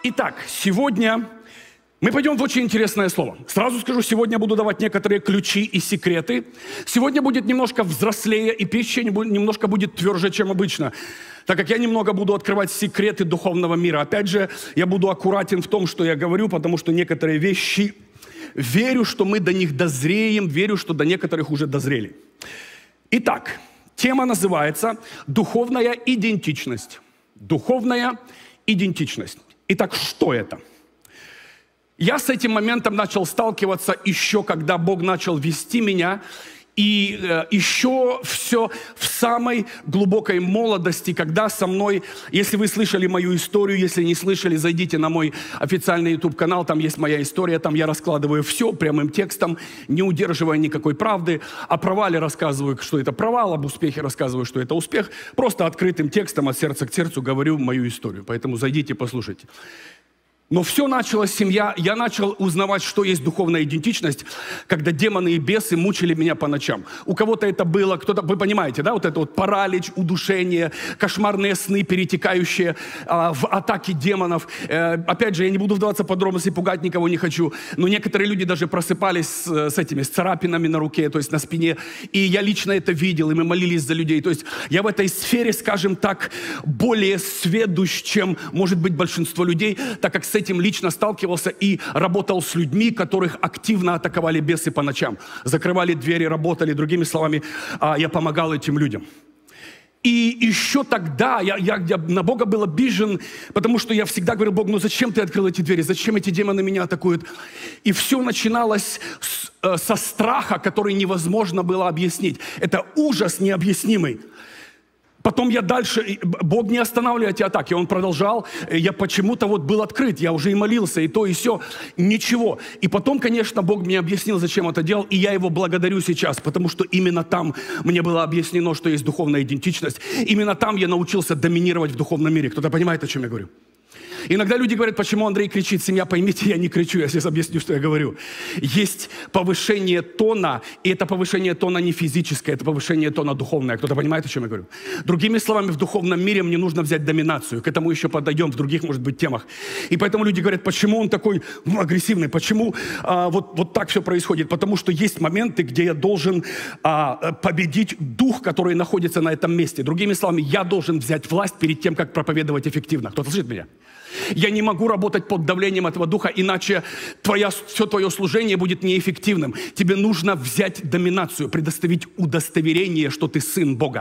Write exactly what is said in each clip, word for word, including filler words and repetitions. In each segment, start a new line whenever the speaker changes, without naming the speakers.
Итак, сегодня мы пойдем в очень интересное слово. Сразу скажу, сегодня я буду давать некоторые ключи и секреты. Сегодня будет немножко взрослее, и пища немножко будет тверже, чем обычно. Так как я немного буду открывать секреты духовного мира. Опять же, я буду аккуратен в том, что я говорю, потому что некоторые вещи, верю, что мы до них дозреем, верю, что до некоторых уже дозрели. Итак, тема называется «Духовная идентичность». Духовная идентичность. Итак, что это? Я с этим моментом начал сталкиваться еще, когда Бог начал вести меня, и э, еще все в самой глубокой молодости, когда со мной, если вы слышали мою историю, если не слышали, зайдите на мой официальный YouTube-канал, там есть моя история, там я раскладываю все прямым текстом, не удерживая никакой правды, о провале рассказываю, что это провал, об успехе рассказываю, что это успех, просто открытым текстом от сердца к сердцу говорю мою историю, поэтому зайдите, послушайте. Но все началось, семья, я начал узнавать, что есть духовная идентичность, когда демоны и бесы мучили меня по ночам. У кого-то это было, кто-то, вы понимаете, да, вот это вот паралич, удушение, кошмарные сны, перетекающие а, в атаки демонов. Э, опять же, я не буду вдаваться в подробности, пугать никого не хочу, но некоторые люди даже просыпались с, с этими, с царапинами на руке, то есть на спине, и я лично это видел, и мы молились за людей. То есть я в этой сфере, скажем так, более сведущ, чем, может быть, большинство людей, так как с этим лично сталкивался и работал с людьми, которых активно атаковали бесы по ночам. Закрывали двери, работали. Другими словами, я помогал этим людям. И еще тогда я, я, я на Бога был обижен, потому что я всегда говорил: Бог, ну зачем ты открыл эти двери? Зачем эти демоны меня атакуют? И все начиналось с, э, со страха, который невозможно было объяснить. Это ужас необъяснимый. Потом я дальше, Бог не останавливал эти атаки, Он продолжал, я почему-то вот был открыт, я уже и молился, и то, и сё, ничего. И потом, конечно, Бог мне объяснил, зачем это делал, и я Его благодарю сейчас, потому что именно там мне было объяснено, что есть духовная идентичность. Именно там я научился доминировать в духовном мире. Кто-то понимает, о чем я говорю? Иногда люди говорят: почему Андрей кричит? Семья, поймите, я не кричу, я сейчас объясню, что я говорю. Есть повышение тона, и это повышение тона не физическое, это повышение тона духовное. Кто-то понимает, о чем я говорю? Другими словами, в духовном мире мне нужно взять доминацию. К этому еще подойдем в других, может быть, темах. И поэтому люди говорят: почему он такой ну, агрессивный, почему а, вот, вот так все происходит? Потому что есть моменты, где я должен а, победить дух, который находится на этом месте. Другими словами, я должен взять власть перед тем, как проповедовать эффективно. Кто-то слышит меня? Я не могу работать под давлением этого духа, иначе твоя, все твое служение будет неэффективным. Тебе нужно взять доминацию, предоставить удостоверение, что ты сын Бога.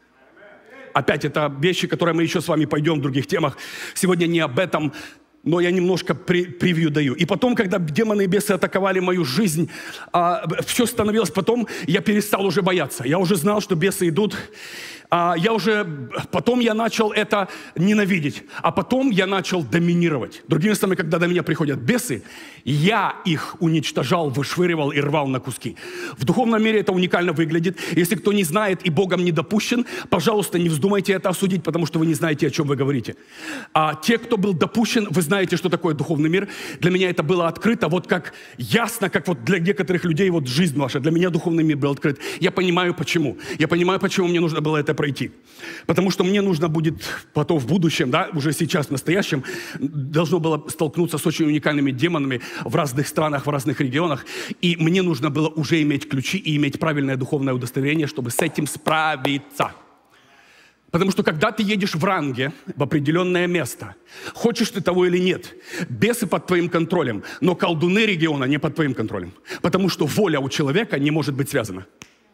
Опять это вещи, которые мы еще с вами пойдем в других темах. Сегодня не об этом, но я немножко при, превью даю. И потом, когда демоны и бесы атаковали мою жизнь, а, все становилось потом, я перестал уже бояться. Я уже знал, что бесы идут. А, я уже, потом я начал это ненавидеть. А потом я начал доминировать. Другими словами, когда до меня приходят бесы, я их уничтожал, вышвыривал и рвал на куски. В духовном мире это уникально выглядит. Если кто не знает и Богом не допущен, пожалуйста, не вздумайте это осудить, потому что вы не знаете, о чем вы говорите. А те, кто был допущен, вы знаете, что такое духовный мир. Для меня это было открыто, вот как ясно, как вот для некоторых людей вот жизнь ваша. Для меня духовный мир был открыт. Я понимаю, почему. Я понимаю, почему мне нужно было это пройти. Потому что мне нужно будет потом в будущем, да, уже сейчас, в настоящем, должно было столкнуться с очень уникальными демонами в разных странах, в разных регионах. И мне нужно было уже иметь ключи и иметь правильное духовное удостоверение, чтобы с этим справиться. Потому что когда ты едешь в ранге в определенное место, хочешь ты того или нет, бесы под твоим контролем, но колдуны региона не под твоим контролем. Потому что воля у человека не может быть связана.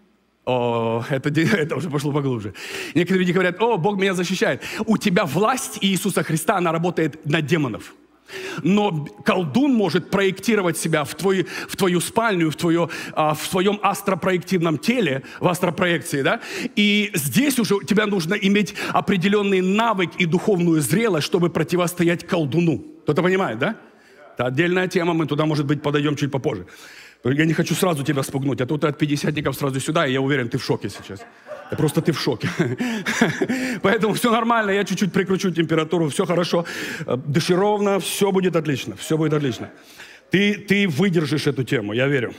О, это, это уже пошло поглубже. Некоторые люди говорят: о, Бог меня защищает. У тебя власть Иисуса Христа, она работает на демонов. Но колдун может проектировать себя в, твой, в твою спальню, в, твое, а, в твоем астропроективном теле, в астропроекции, да? И здесь уже тебе нужно иметь определенный навык и духовную зрелость, чтобы противостоять колдуну. Кто-то понимает, да? Это отдельная тема, мы туда, может быть, подойдем чуть попозже. Я не хочу сразу тебя спугнуть, а тут от пятидесятников сразу сюда, и я уверен, ты в шоке сейчас. Просто ты в шоке. Поэтому все нормально, я чуть-чуть прикручу температуру, все хорошо. Дыши ровно, все будет отлично, все будет отлично. Ты, ты выдержишь эту тему, я верю.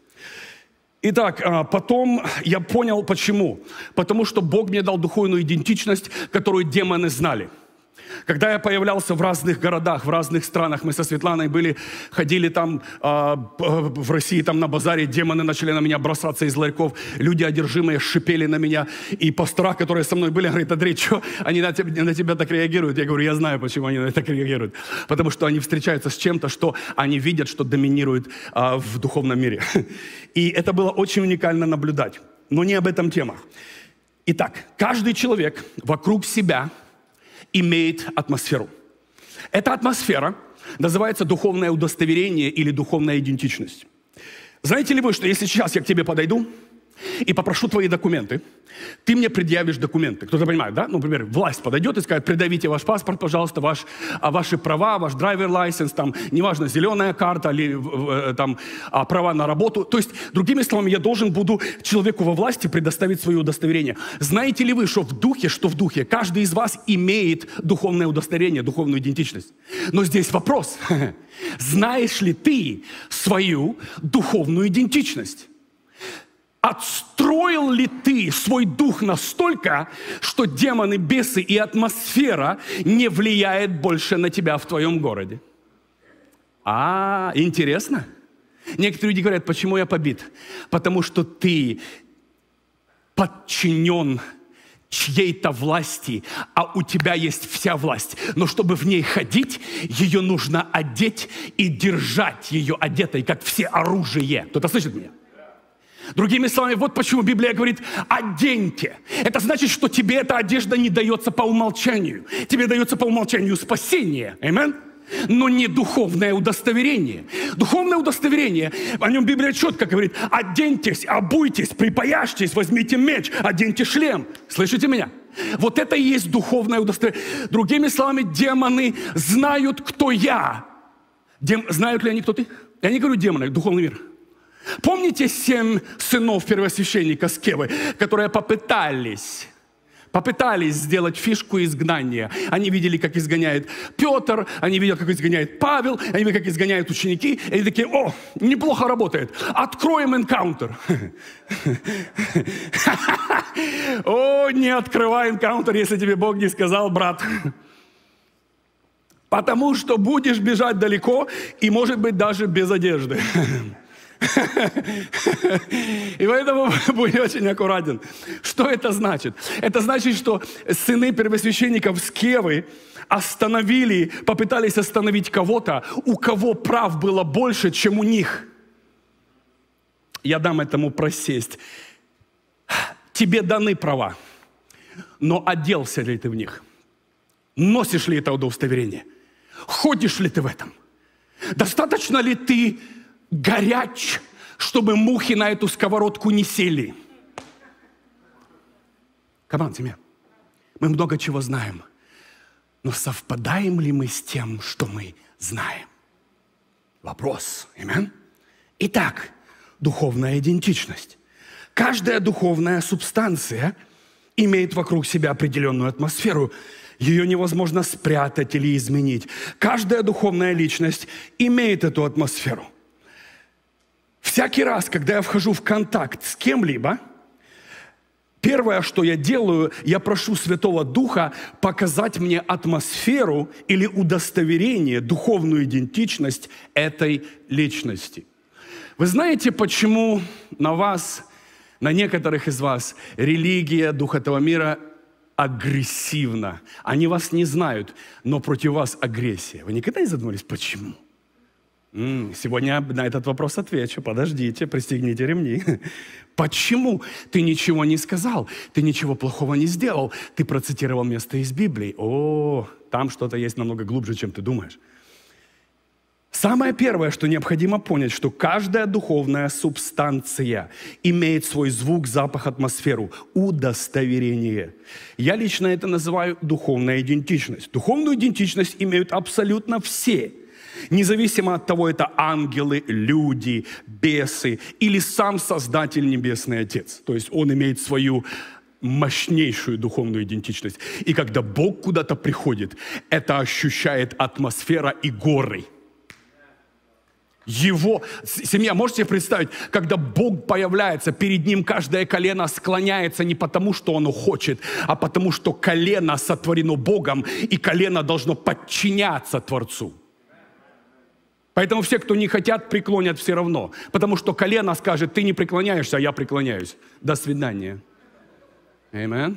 Итак, потом я понял, почему. Потому что Бог мне дал духовную идентичность, которую демоны знали. Когда я появлялся в разных городах, в разных странах, мы со Светланой были, ходили там э, в России, там на базаре, демоны начали на меня бросаться из ларьков, люди одержимые шипели на меня, и пастора, которые со мной были, говорят: Андрей, что они на тебя, на тебя так реагируют? Я говорю: я знаю, почему они на это так реагируют. Потому что они встречаются с чем-то, что они видят, что доминирует э, в духовном мире. И это было очень уникально наблюдать. Но не об этом тема. Итак, каждый человек вокруг себя имеет атмосферу. Эта атмосфера называется духовное удостоверение или духовная идентичность. Знаете ли вы, что если сейчас я к тебе подойду и попрошу твои документы, ты мне предъявишь документы. Кто-то понимает, да? Ну, например, власть подойдет и скажет: предъявите ваш паспорт, пожалуйста, ваш, ваши права, ваш драйвер-лайсенс, там, неважно, зеленая карта или там, права на работу. То есть, другими словами, я должен буду человеку во власти предоставить свое удостоверение. Знаете ли вы, что в духе, что в духе, каждый из вас имеет духовное удостоверение, духовную идентичность? Но здесь вопрос. Знаешь ли ты свою духовную идентичность? Отстроил ли ты свой дух настолько, что демоны, бесы и атмосфера не влияет больше на тебя в твоем городе? А, интересно. Некоторые люди говорят: почему я побит? Потому что ты подчинен чьей-то власти, а у тебя есть вся власть. Но чтобы в ней ходить, ее нужно одеть и держать ее одетой, как все оружие. Кто-то слышит меня? Другими словами, вот почему Библия говорит: оденьте. Это значит, что тебе эта одежда не дается по умолчанию. Тебе дается по умолчанию спасение. Аминь. Но не духовное удостоверение. Духовное удостоверение, о нем Библия четко говорит: оденьтесь, обуйтесь, припояжьтесь, возьмите меч, оденьте шлем. Слышите меня? Вот это и есть духовное удостоверение. Другими словами, демоны знают, кто я. Дем... Знают ли они, кто ты? Я не говорю демоны, духовный мир. Помните семь сынов первосвященника Скевы, которые попытались, попытались сделать фишку изгнания? Они видели, как изгоняет Петр, они видели, как изгоняет Павел, они видели, как изгоняют ученики. И они такие: о, неплохо работает, откроем энкаунтер. О, не открывай энкаунтер, если тебе Бог не сказал, брат. Потому что будешь бежать далеко и, может быть, даже без одежды. И поэтому будь очень аккуратен. Что это значит? Это значит, что сыны первосвященников Скевы остановили, попытались остановить кого-то, у кого прав было больше, чем у них. Я дам этому просесть. Тебе даны права, но оделся ли ты в них? Носишь ли это удостоверение? Ходишь ли ты в этом? Достаточно ли ты горяч, чтобы мухи на эту сковородку не сели? Come on, семья. Мы много чего знаем, но совпадаем ли мы с тем, что мы знаем? Вопрос. Аминь. Итак, духовная идентичность. Каждая духовная субстанция имеет вокруг себя определенную атмосферу. Ее невозможно спрятать или изменить. Каждая духовная личность имеет эту атмосферу. Всякий раз, когда я вхожу в контакт с кем-либо, первое, что я делаю, я прошу Святого Духа показать мне атмосферу или удостоверение, духовную идентичность этой личности. Вы знаете, почему на вас, на некоторых из вас, религия, дух этого мира агрессивна? Они вас не знают, но против вас агрессия. Вы никогда не задумывались, почему? Сегодня я на этот вопрос отвечу. Подождите, пристегните ремни. Почему? Ты ничего не сказал, ты ничего плохого не сделал, ты процитировал место из Библии. О, там что-то есть намного глубже, чем ты думаешь. Самое первое, что необходимо понять, что каждая духовная субстанция имеет свой звук, запах, атмосферу, удостоверение. Я лично это называю духовная идентичность. Духовную идентичность имеют абсолютно все. Независимо от того, это ангелы, люди, бесы или сам Создатель Небесный Отец. То есть Он имеет свою мощнейшую духовную идентичность. И когда Бог куда-то приходит, это ощущает атмосфера и горы. Его семья, можете себе представить, когда Бог появляется, перед Ним каждое колено склоняется не потому, что оно хочет, а потому, что колено сотворено Богом, и колено должно подчиняться Творцу. Поэтому все, кто не хотят, преклонят все равно. Потому что колено скажет: ты не преклоняешься, а я преклоняюсь. До свидания. Аминь.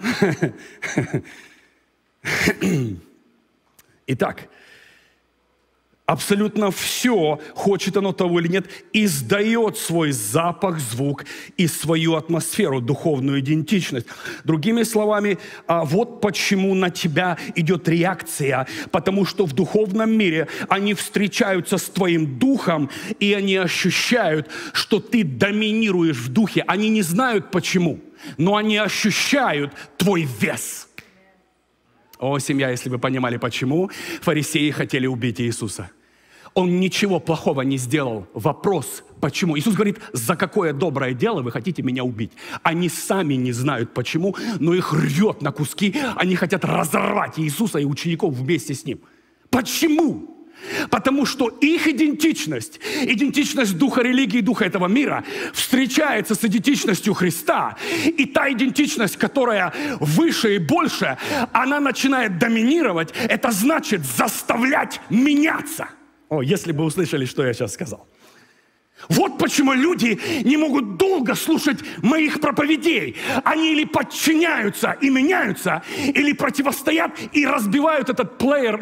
Итак, абсолютно все, хочет оно того или нет, издает свой запах, звук и свою атмосферу, духовную идентичность. Другими словами, вот почему на тебя идет реакция, потому что в духовном мире они встречаются с твоим духом, и они ощущают, что ты доминируешь в духе. Они не знают почему, но они ощущают твой вес. О, семья, если вы понимали, почему фарисеи хотели убить Иисуса. Он ничего плохого не сделал. Вопрос, почему? Иисус говорит: за какое доброе дело вы хотите меня убить? Они сами не знают почему, но их рвет на куски. Они хотят разорвать Иисуса и учеников вместе с Ним. Почему? Потому что их идентичность, идентичность духа религии, духа этого мира встречается с идентичностью Христа. И та идентичность, которая выше и больше, она начинает доминировать. Это значит заставлять меняться. О, если бы услышали, что я сейчас сказал. Вот почему люди не могут долго слушать моих проповедей. Они или подчиняются и меняются, или противостоят и разбивают этот плеер.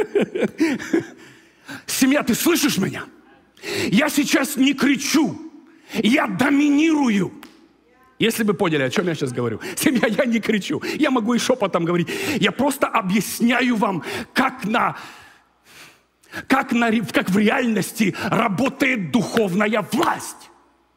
Семья, ты слышишь меня? Я сейчас не кричу, я доминирую. Если бы поняли, о чем я сейчас говорю. Семья, я не кричу, я могу и шепотом говорить. Я просто объясняю вам, как на... Как, на, как в реальности работает духовная власть.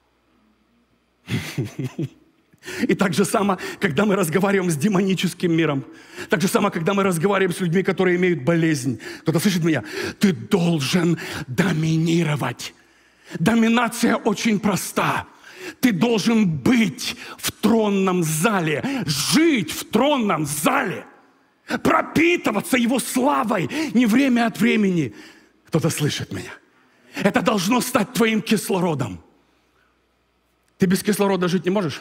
И так же само, когда мы разговариваем с демоническим миром, так же само, когда мы разговариваем с людьми, которые имеют болезнь. Кто-то слышит меня? Ты должен доминировать. Доминация очень проста. Ты должен быть в тронном зале, жить в тронном зале. Пропитываться Его славой не время от времени. Кто-то слышит меня? Это должно стать твоим кислородом. Ты без кислорода жить не можешь?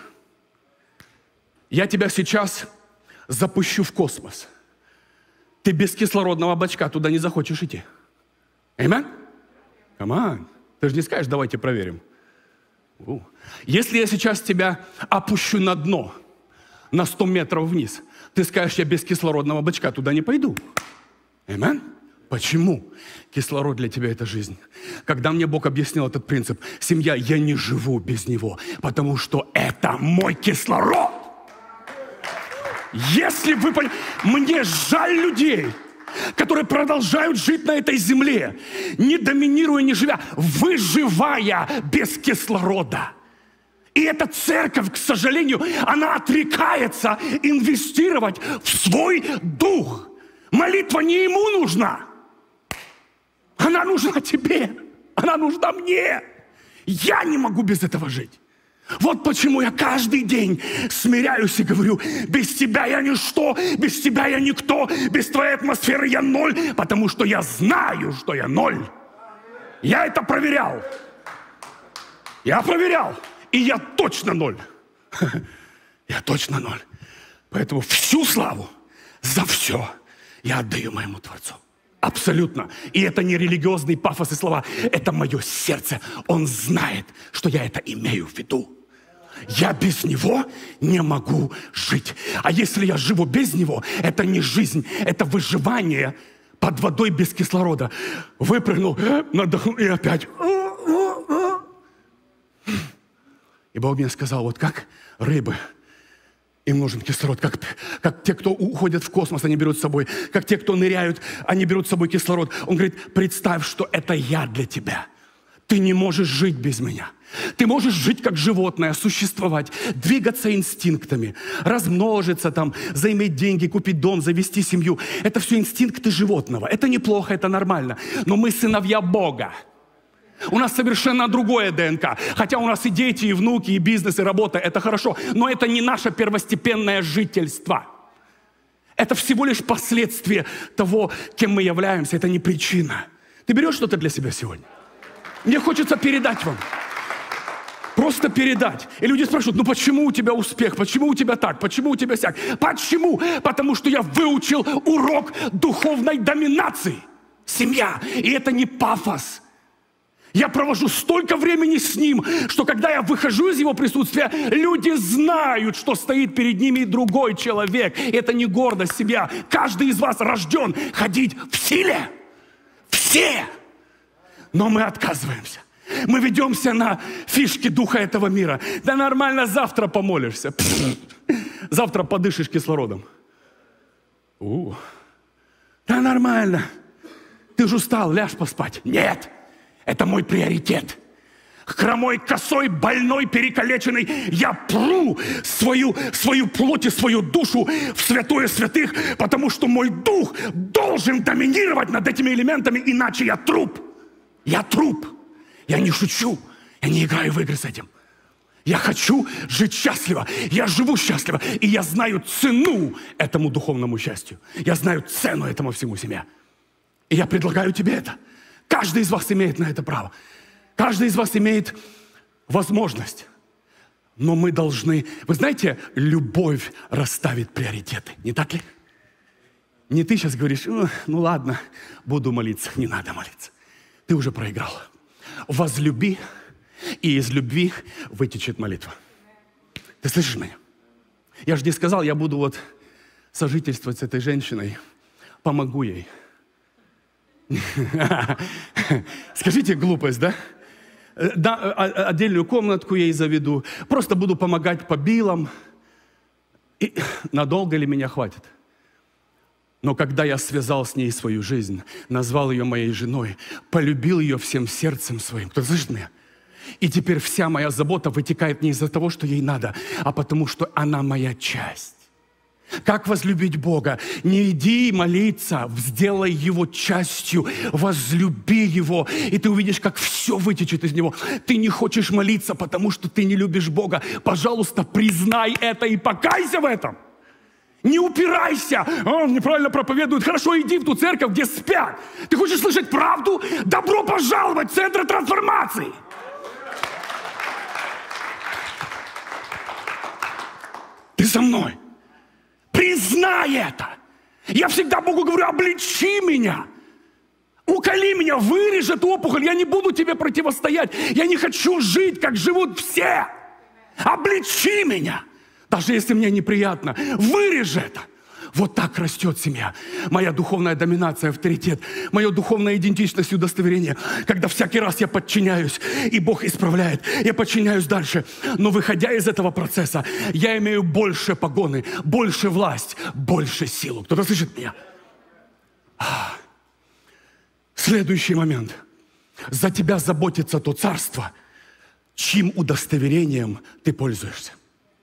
Я тебя сейчас запущу в космос. Ты без кислородного бачка туда не захочешь идти. Аминь? Камон. Ты же не скажешь: давайте проверим. У. Если я сейчас тебя опущу на дно, на сто метров вниз, ты скажешь: я без кислородного бачка туда не пойду. Аминь? Почему? Кислород для тебя – это жизнь. Когда мне Бог объяснил этот принцип: семья, я не живу без него, потому что это мой кислород. Если вы понимаете, мне жаль людей, которые продолжают жить на этой земле, не доминируя, не живя, выживая без кислорода. И эта церковь, к сожалению, она отрекается инвестировать в свой дух. Молитва не ему нужна. Она нужна тебе. Она нужна мне. Я не могу без этого жить. Вот почему я каждый день смиряюсь и говорю: без тебя я ничто, без тебя я никто, без твоей атмосферы я ноль, потому что я знаю, что я ноль. Я это проверял. Я проверял. И я точно ноль. Я точно ноль. Поэтому всю славу за все я отдаю моему Творцу. Абсолютно. И это не религиозный пафос и слова. Это мое сердце. Он знает, что я это имею в виду. Я без Него не могу жить. А если я живу без Него, это не жизнь, это выживание под водой без кислорода. Выпрыгнул, надохнул и опять. И Бог мне сказал: вот как рыбы, им нужен кислород, как, как те, кто уходят в космос, они берут с собой, как те, кто ныряют, они берут с собой кислород. Он говорит: представь, что это я для тебя. Ты не можешь жить без меня. Ты можешь жить как животное, существовать, двигаться инстинктами, размножиться там, заиметь деньги, купить дом, завести семью. Это все инстинкты животного. Это неплохо, это нормально. Но мы сыновья Бога. У нас совершенно другое ДНК. Хотя у нас и дети, и внуки, и бизнес, и работа. Это хорошо. Но это не наше первостепенное жительство. Это всего лишь последствие того, кем мы являемся. Это не причина. Ты берешь что-то для себя сегодня? Мне хочется передать вам. Просто передать. И люди спрашивают, ну почему у тебя успех? Почему у тебя так? Почему у тебя сяк? Почему? Потому что я выучил урок духовной доминации. Семья. И это не пафос. Я провожу столько времени с ним, что когда я выхожу из его присутствия, люди знают, что стоит перед ними другой человек. Это не гордость себя. Каждый из вас рожден ходить в силе. Все. Но мы отказываемся. Мы ведемся на фишки духа этого мира. Да нормально, завтра помолишься. Пфф. Завтра подышишь кислородом. У. Да нормально. Ты же устал, ляжь поспать. Нет, это мой приоритет. Хромой, косой, больной, перекалеченный. Я пру свою, свою плоть и свою душу в святое святых, потому что мой дух должен доминировать над этими элементами, иначе я труп. Я труп. Я не шучу, я не играю в игры с этим. Я хочу жить счастливо, я живу счастливо, и я знаю цену этому духовному счастью. Я знаю цену этому всему семье. И я предлагаю тебе это. Каждый из вас имеет на это право. Каждый из вас имеет возможность. Но мы должны... Вы знаете, любовь расставит приоритеты, не так ли? Не ты сейчас говоришь, ну, ну ладно, буду молиться. Не надо молиться. Ты уже проиграл. Возлюби, и из любви вытечет молитва. Ты слышишь меня? Я же не сказал, я буду вот сожительствовать с этой женщиной, помогу ей. Скажите, глупость, да? Да, отдельную комнатку ей заведу, просто буду помогать по билам. И надолго ли меня хватит? Но когда я связал с ней свою жизнь, назвал ее моей женой, полюбил ее всем сердцем своим, кто слышит меня? И теперь вся моя забота вытекает не из-за того, что ей надо, а потому что она моя часть. Как возлюбить Бога? Не иди молиться, сделай Его частью, возлюби Его, и ты увидишь, как все вытечет из Него. Ты не хочешь молиться, потому что ты не любишь Бога. Пожалуйста, признай это и покайся в этом. Не упирайся. Он неправильно проповедует. Хорошо, иди в ту церковь, где спят. Ты хочешь слышать правду? Добро пожаловать в центр трансформации. Ты со мной. Признай это. Я всегда Богу говорю, обличи меня. Уколи меня, вырежь эту опухоль. Я не буду тебе противостоять. Я не хочу жить, как живут все. Обличи меня. Даже если мне неприятно, вырежь это. Вот так растет семья. Моя духовная доминация, авторитет, моя духовная идентичность и удостоверение. Когда всякий раз я подчиняюсь, и Бог исправляет, я подчиняюсь дальше. Но выходя из этого процесса, я имею больше погоны, больше власть, больше силу. Кто-то слышит меня? Следующий момент. За тебя заботится то царство, чьим удостоверением ты пользуешься.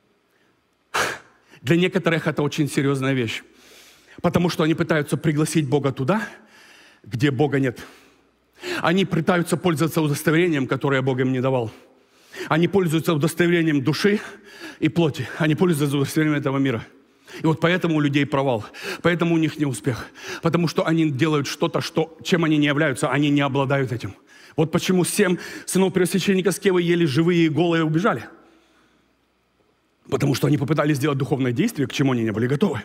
Для некоторых это очень серьезная вещь, потому что они пытаются пригласить Бога туда, где Бога нет. Они пытаются пользоваться удостоверением, которое Бог им не давал. Они пользуются удостоверением души и плоти. Они пользуются удостоверением этого мира. И вот поэтому у людей провал, поэтому у них не успех. Потому что они делают что-то, что, чем они не являются, они не обладают этим. Вот почему семь сынов первосвященника Скевы еле живые и голые убежали. Потому что они попытались сделать духовное действие, к чему они не были готовы.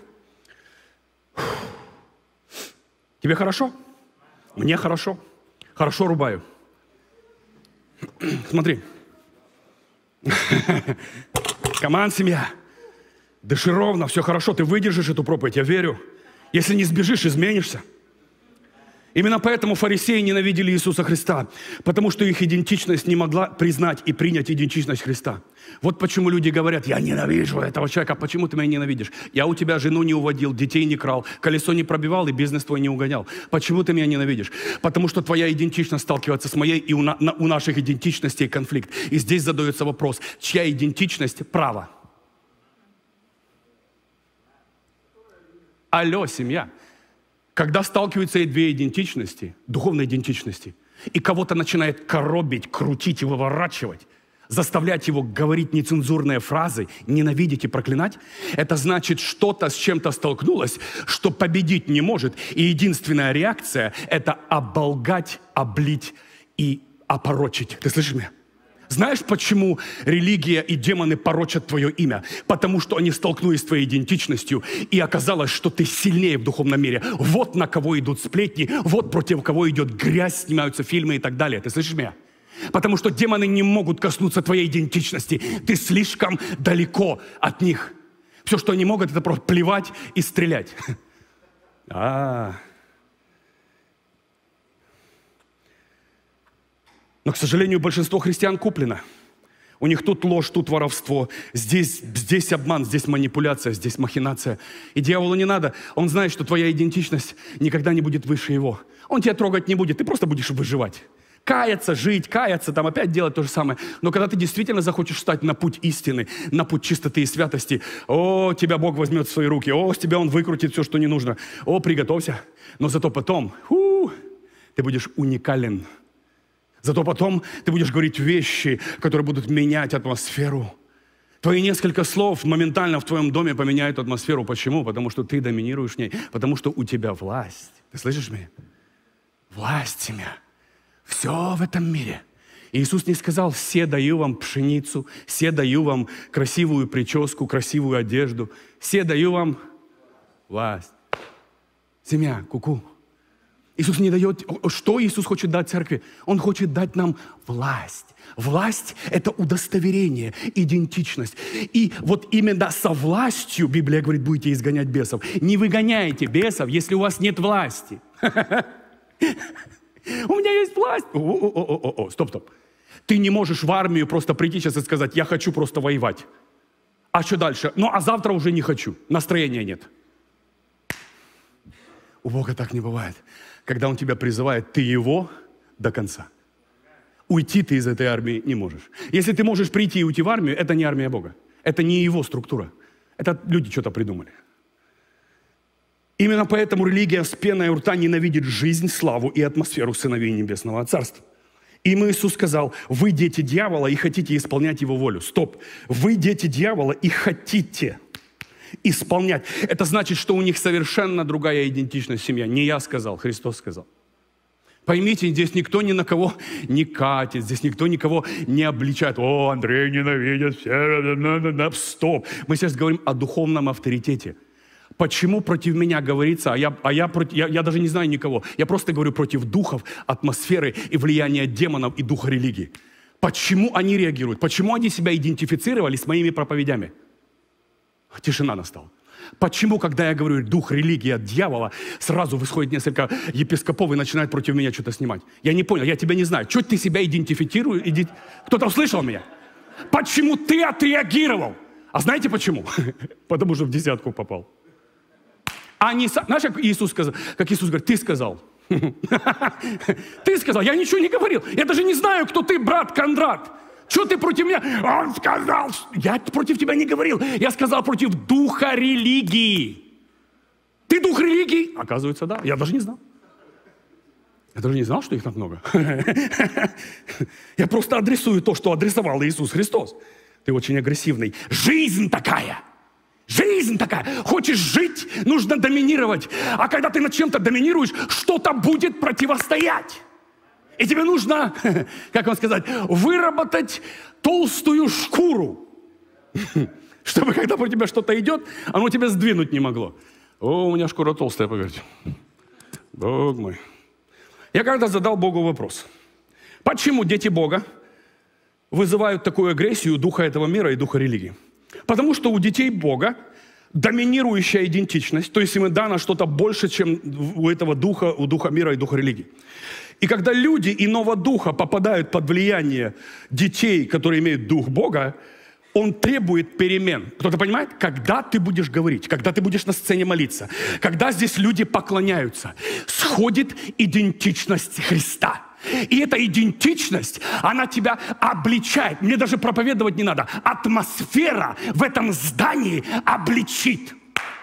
Тебе хорошо? Мне хорошо. Хорошо рубаю. Смотри. Команд, семья. Дыши ровно, все хорошо. Ты выдержишь эту проповедь, я верю. Если не сбежишь, изменишься. Именно поэтому фарисеи ненавидели Иисуса Христа, потому что их идентичность не могла признать и принять идентичность Христа. Вот почему люди говорят, я ненавижу этого человека, почему ты меня ненавидишь? Я у тебя жену не уводил, детей не крал, колесо не пробивал и бизнес твой не угонял. Почему ты меня ненавидишь? Потому что твоя идентичность сталкивается с моей, и у, на, у наших идентичностей конфликт. И здесь задается вопрос, чья идентичность права? Алло, семья. Когда сталкиваются и две идентичности, духовной идентичности, и кого-то начинает коробить, крутить и выворачивать, заставлять его говорить нецензурные фразы, ненавидеть и проклинать, это значит, что-то с чем-то столкнулось, что победить не может. И единственная реакция – это оболгать, облить и опорочить. Ты слышишь меня? Знаешь, почему религия и демоны порочат твое имя? Потому что они столкнулись с твоей идентичностью, и оказалось, что ты сильнее в духовном мире. Вот на кого идут сплетни, вот против кого идет грязь, снимаются фильмы и так далее. Ты слышишь меня? Потому что демоны не могут коснуться твоей идентичности. Ты слишком далеко от них. Все, что они могут, это просто плевать и стрелять. А. Но, к сожалению, большинство христиан куплено. У них тут ложь, тут воровство, здесь, здесь обман, здесь манипуляция, здесь махинация. И дьяволу не надо. Он знает, что твоя идентичность никогда не будет выше его. Он тебя трогать не будет, ты просто будешь выживать. Каяться, жить, каяться, там опять делать то же самое. Но когда ты действительно захочешь встать на путь истины, на путь чистоты и святости, о, тебя Бог возьмет в свои руки, о, с тебя Он выкрутит все, что не нужно. О, приготовься. Но зато потом, фу, ты будешь уникален. Зато потом ты будешь говорить вещи, которые будут менять атмосферу. Твои несколько слов моментально в твоем доме поменяют атмосферу. Почему? Потому что ты доминируешь в ней. Потому что у тебя власть. Ты слышишь меня? Власть, семья. Все в этом мире. Иисус не сказал: «Все даю вам пшеницу, все даю вам красивую прическу, красивую одежду, все даю вам власть». Семья, ку-ку. Иисус не дает... Что Иисус хочет дать церкви? Он хочет дать нам власть. Власть – это удостоверение, идентичность. И вот именно со властью, Библия говорит, будете изгонять бесов. Не выгоняйте бесов, если у вас нет власти. У меня есть власть. О-о-о-о-о. Стоп, стоп. Ты не можешь в армию просто прийти сейчас и сказать: я хочу просто воевать. А что дальше? Ну, а завтра уже не хочу. Настроения нет. У Бога так не бывает. Когда Он тебя призывает, ты Его до конца. Уйти ты из этой армии не можешь. Если ты можешь прийти и уйти в армию, это не армия Бога. Это не Его структура. Это люди что-то придумали. Именно поэтому религия с пеной у рта ненавидит жизнь, славу и атмосферу сыновей Небесного Царства. Им Иисус сказал: вы дети дьявола и хотите исполнять Его волю. Стоп. Вы дети дьявола и хотите исполнять. Это значит, что у них совершенно другая идентичность семья. Не я сказал, Христос сказал. Поймите, здесь никто ни на кого не катит, здесь никто никого не обличает. О, Андрей ненавидит все. Стоп. Мы сейчас говорим о духовном авторитете. Почему против меня говорится, а, я, а я, я, я даже не знаю никого. Я просто говорю против духов, атмосферы и влияния демонов и духа религии. Почему они реагируют? Почему они себя идентифицировали с моими проповедями? Тишина настала. Почему, когда я говорю дух религии от дьявола, сразу выходит несколько епископов и начинают против меня что-то снимать? Я не понял, я тебя не знаю. Что ты себя идентифицируешь? Иди... Кто-то услышал меня? Почему ты отреагировал? А знаете почему? Потому что в десятку попал. Они, знаешь, как Иисус сказал? Как Иисус говорит: ты сказал. Ты сказал, я ничего не говорил. Я даже не знаю, кто ты, брат Кондрат. Что ты против меня? Он сказал. Я против тебя не говорил. Я сказал против духа религии. Ты дух религии? Оказывается, да. Я даже не знал. Я даже не знал, что их так много. Я просто адресую то, что адресовал Иисус Христос. Ты очень агрессивный. Жизнь такая. Жизнь такая. Хочешь жить, нужно доминировать. А когда ты над чем-то доминируешь, что-то будет противостоять. И тебе нужно, как вам сказать, выработать толстую шкуру, чтобы когда против тебя что-то идет, оно тебя сдвинуть не могло. О, у меня шкура толстая, поверьте. Бог мой. Я когда задал Богу вопрос: почему дети Бога вызывают такую агрессию духа этого мира и духа религии? Потому что у детей Бога доминирующая идентичность, то есть им дано что-то больше, чем у этого духа, у духа мира и духа религии. И когда люди иного духа попадают под влияние детей, которые имеют дух Бога, он требует перемен. Кто-то понимает? Когда ты будешь говорить, когда ты будешь на сцене молиться, когда здесь люди поклоняются, сходит идентичность Христа. И эта идентичность, она тебя обличает. Мне даже проповедовать не надо. Атмосфера в этом здании обличит.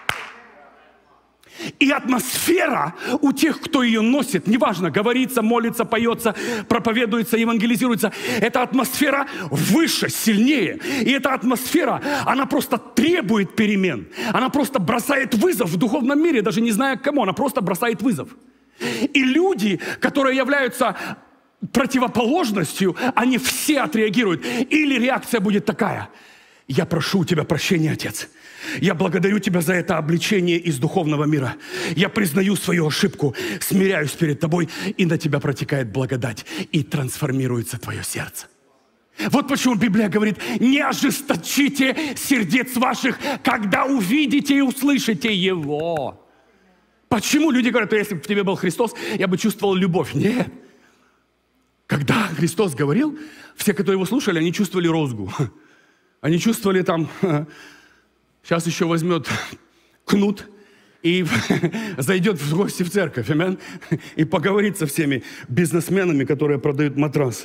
И атмосфера у тех, кто ее носит, неважно, говорится, молится, поется, проповедуется, евангелизируется, эта атмосфера выше, сильнее. И эта атмосфера, она просто требует перемен. Она просто бросает вызов в духовном мире, даже не зная к кому, она просто бросает вызов. И люди, которые являются противоположностью, они все отреагируют. Или реакция будет такая: я прошу у тебя прощения, Отец. Я благодарю тебя за это обличение из духовного мира. Я признаю свою ошибку, смиряюсь перед тобой, и на тебя протекает благодать, и трансформируется твое сердце. Вот почему Библия говорит: не ожесточите сердец ваших, когда увидите и услышите Его. Почему люди говорят: если бы в тебе был Христос, я бы чувствовал любовь? Нет. Когда Христос говорил, все, кто его слушали, они чувствовали розгу. Они чувствовали там, сейчас еще возьмет кнут и зайдет в гости в церковь, амин, и поговорит со всеми бизнесменами, которые продают матрас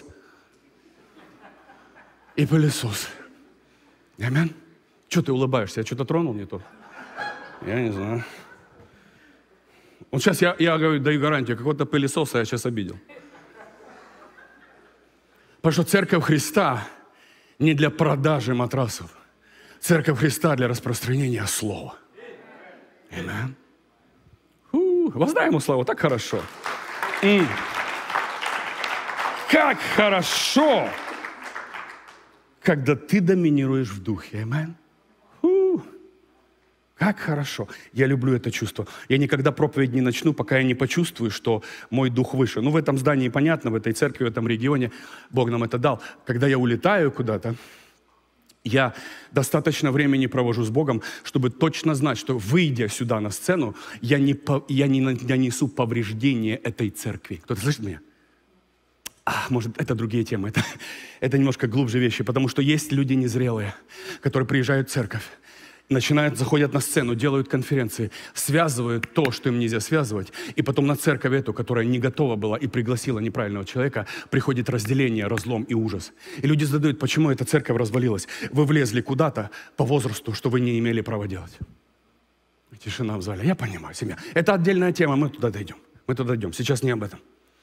и пылесос. Амин. Что ты улыбаешься? Я что-то тронул не то? Я не знаю. Вот сейчас я, я говорю, даю гарантию, какого-то пылесоса я сейчас обидел. Потому что церковь Христа не для продажи матрасов. Церковь Христа для распространения Слова. Аминь. Воздай ему славу, так хорошо. М. Как хорошо, когда ты доминируешь в духе. Аминь. Как хорошо. Я люблю это чувство. Я никогда проповедь не начну, пока я не почувствую, что мой дух выше. Ну, в этом здании понятно, в этой церкви, в этом регионе Бог нам это дал. Когда я улетаю куда-то, я достаточно времени провожу с Богом, чтобы точно знать, что, выйдя сюда на сцену, я не, по, я не нанесу повреждения этой церкви. Кто-то слышит меня? А, может, это другие темы. Это, это немножко глубже вещи, потому что есть люди незрелые, которые приезжают в церковь, начинают, заходят на сцену, делают конференции, связывают то, что им нельзя связывать, и потом на церковь эту, которая не готова была и пригласила неправильного человека, приходит разделение, разлом и ужас. И люди задают: почему эта церковь развалилась? Вы влезли куда-то по возрасту, что вы не имели права делать. И тишина в зале. Я понимаю, семья. Это отдельная тема, мы туда дойдем. Мы туда дойдем. Сейчас не об этом.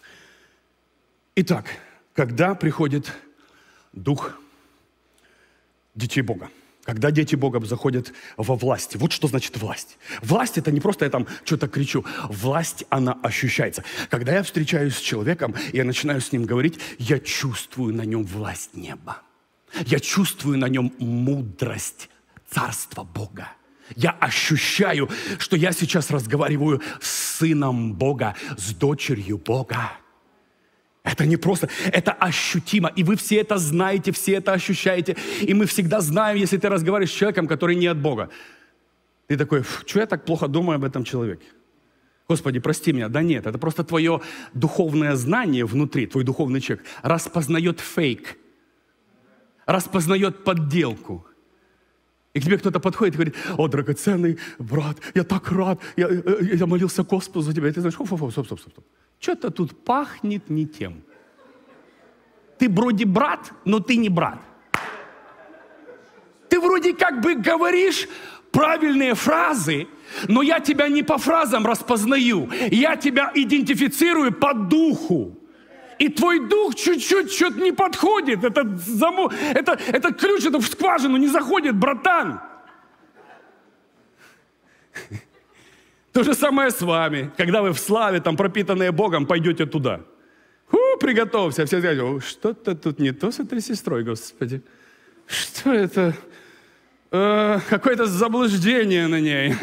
Итак, когда приходит Дух детей Бога? Когда дети Бога заходят во власть. Вот что значит власть. Власть — это не просто я там что-то кричу. Власть, она ощущается. Когда я встречаюсь с человеком, и я начинаю с ним говорить, я чувствую на нем власть неба. Я чувствую на нем мудрость Царства Бога. Я ощущаю, что я сейчас разговариваю с Сыном Бога, с дочерью Бога. Это не просто, это ощутимо. И вы все это знаете, все это ощущаете. И мы всегда знаем, если ты разговариваешь с человеком, который не от Бога. Ты такой: что я так плохо думаю об этом человеке? Господи, прости меня. Да нет, это просто твое духовное знание внутри, твой духовный человек распознает фейк, распознает подделку. И к тебе кто-то подходит и говорит: о, драгоценный брат, я так рад, я, я, я молился Господу за тебя. И ты знаешь: стоп, стоп, стоп, стоп, стоп. Что-то тут пахнет не тем. Ты вроде брат, но ты не брат. Ты вроде как бы говоришь правильные фразы, но я тебя не по фразам распознаю. Я тебя идентифицирую по духу. И твой дух чуть-чуть что-то не подходит. Этот, замок, это, этот ключ это в скважину не заходит, братан. То же самое с вами. Когда вы в славе, там, пропитанные Богом, пойдете туда. Фу, приготовься. Все скажут: что-то тут не то с этой сестрой, Господи. Что это? Э, какое-то заблуждение на ней.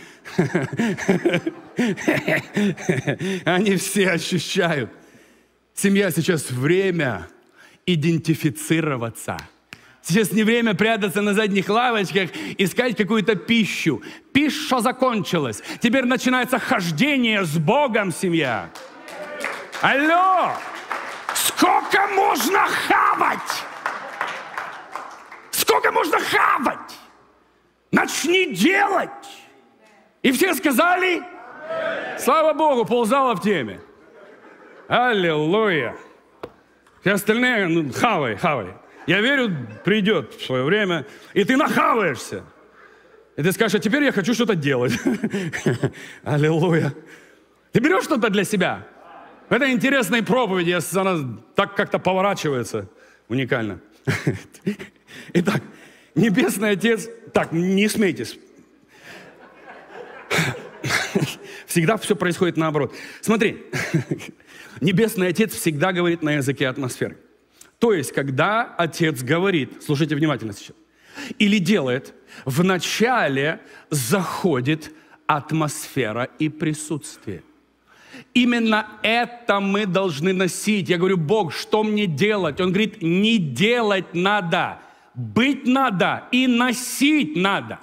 Они все ощущают. Семья, сейчас время идентифицироваться. Сейчас не время прятаться на задних лавочках, искать какую-то пищу. Пища закончилась. Теперь начинается хождение с Богом, семья. Алло! Сколько можно хавать? Сколько можно хавать? Начни делать. И все сказали: слава Богу, ползала в теме. Аллилуйя. Все остальные: ну, хавай, хавай. Я верю, придет в свое время, и ты нахаваешься. И ты скажешь: а теперь я хочу что-то делать. Аллилуйя. Ты берешь что-то для себя? Это интересная проповедь, если она так как-то поворачивается. Уникально. Итак, Небесный Отец... Так, не смейтесь. Всегда все происходит наоборот. Смотри, Небесный Отец всегда говорит на языке атмосферы. То есть, когда Отец говорит, слушайте внимательно сейчас, или делает, вначале заходит атмосфера и присутствие. Именно это мы должны носить. Я говорю: Бог, что мне делать? Он говорит: не делать надо, быть надо и носить надо.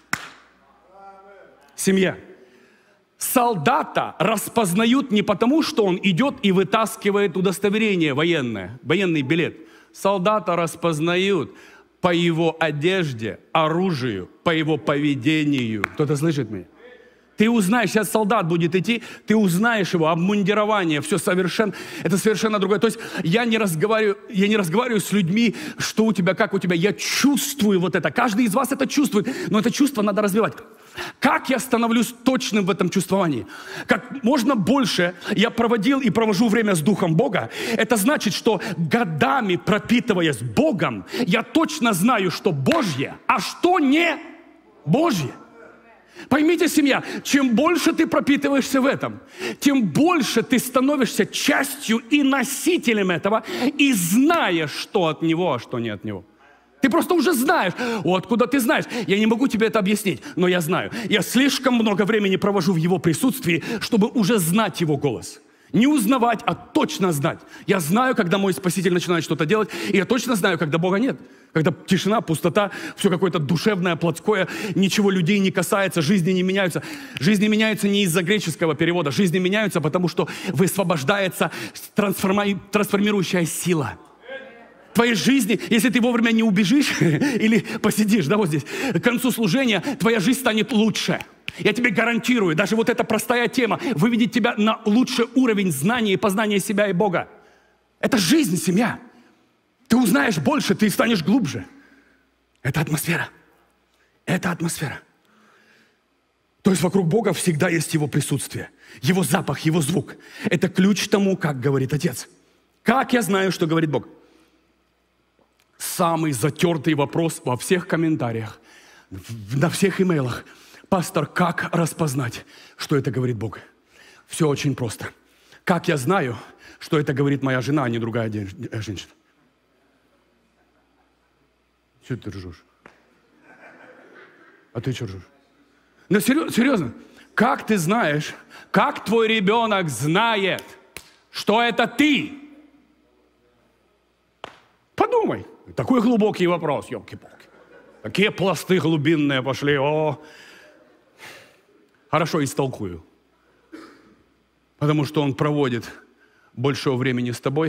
Семья. Солдата распознают не потому, что он идет и вытаскивает удостоверение военное, военный билет. Солдата распознают по его одежде, оружию, по его поведению. Кто-то слышит меня? Ты узнаешь, сейчас солдат будет идти, ты узнаешь его, обмундирование, все совершенно, это совершенно другое. То есть я не разговариваю, я не разговариваю с людьми, что у тебя, как у тебя. Я чувствую вот это. Каждый из вас это чувствует, но это чувство надо развивать. Как я становлюсь точным в этом чувствовании? Как можно больше я проводил и провожу время с Духом Бога, это значит, что годами пропитываясь Богом, я точно знаю, что Божье, а что не Божье. Поймите, семья, чем больше ты пропитываешься в этом, тем больше ты становишься частью и носителем этого, и знаешь, что от него, а что не от него. Ты просто уже знаешь. О, откуда ты знаешь? Я не могу тебе это объяснить, но я знаю. Я слишком много времени провожу в его присутствии, чтобы уже знать его голос. Не узнавать, а точно знать. Я знаю, когда мой Спаситель начинает что-то делать, и я точно знаю, когда Бога нет. Когда тишина, пустота, все какое-то душевное, плотское, ничего людей не касается, жизни не меняются. Жизни меняются не из-за греческого перевода. Жизни меняются, потому что высвобождается трансформи... трансформирующая сила. В твоей жизни, если ты вовремя не убежишь или посидишь, да, вот здесь, к концу служения твоя жизнь станет лучше. Я тебе гарантирую, даже вот эта простая тема выведет тебя на лучший уровень знания и познания себя и Бога. Это жизнь, семья. Ты узнаешь больше, ты станешь глубже. Это атмосфера. Это атмосфера. То есть вокруг Бога всегда есть Его присутствие, Его запах, Его звук. Это ключ к тому, как говорит Отец. Как я знаю, что говорит Бог? Самый затертый вопрос во всех комментариях, на всех имейлах. Пастор, как распознать, что это говорит Бог? Все очень просто. Как я знаю, что это говорит моя жена, а не другая женщина? Что ты ржешь? А ты что ржешь? Ну, серьезно, как ты знаешь, как твой ребенок знает, что это ты? Подумай. Такой глубокий вопрос, ёлки-палки. Такие пласты глубинные пошли. О, хорошо, истолкую. Потому что он проводит большего времени с тобой.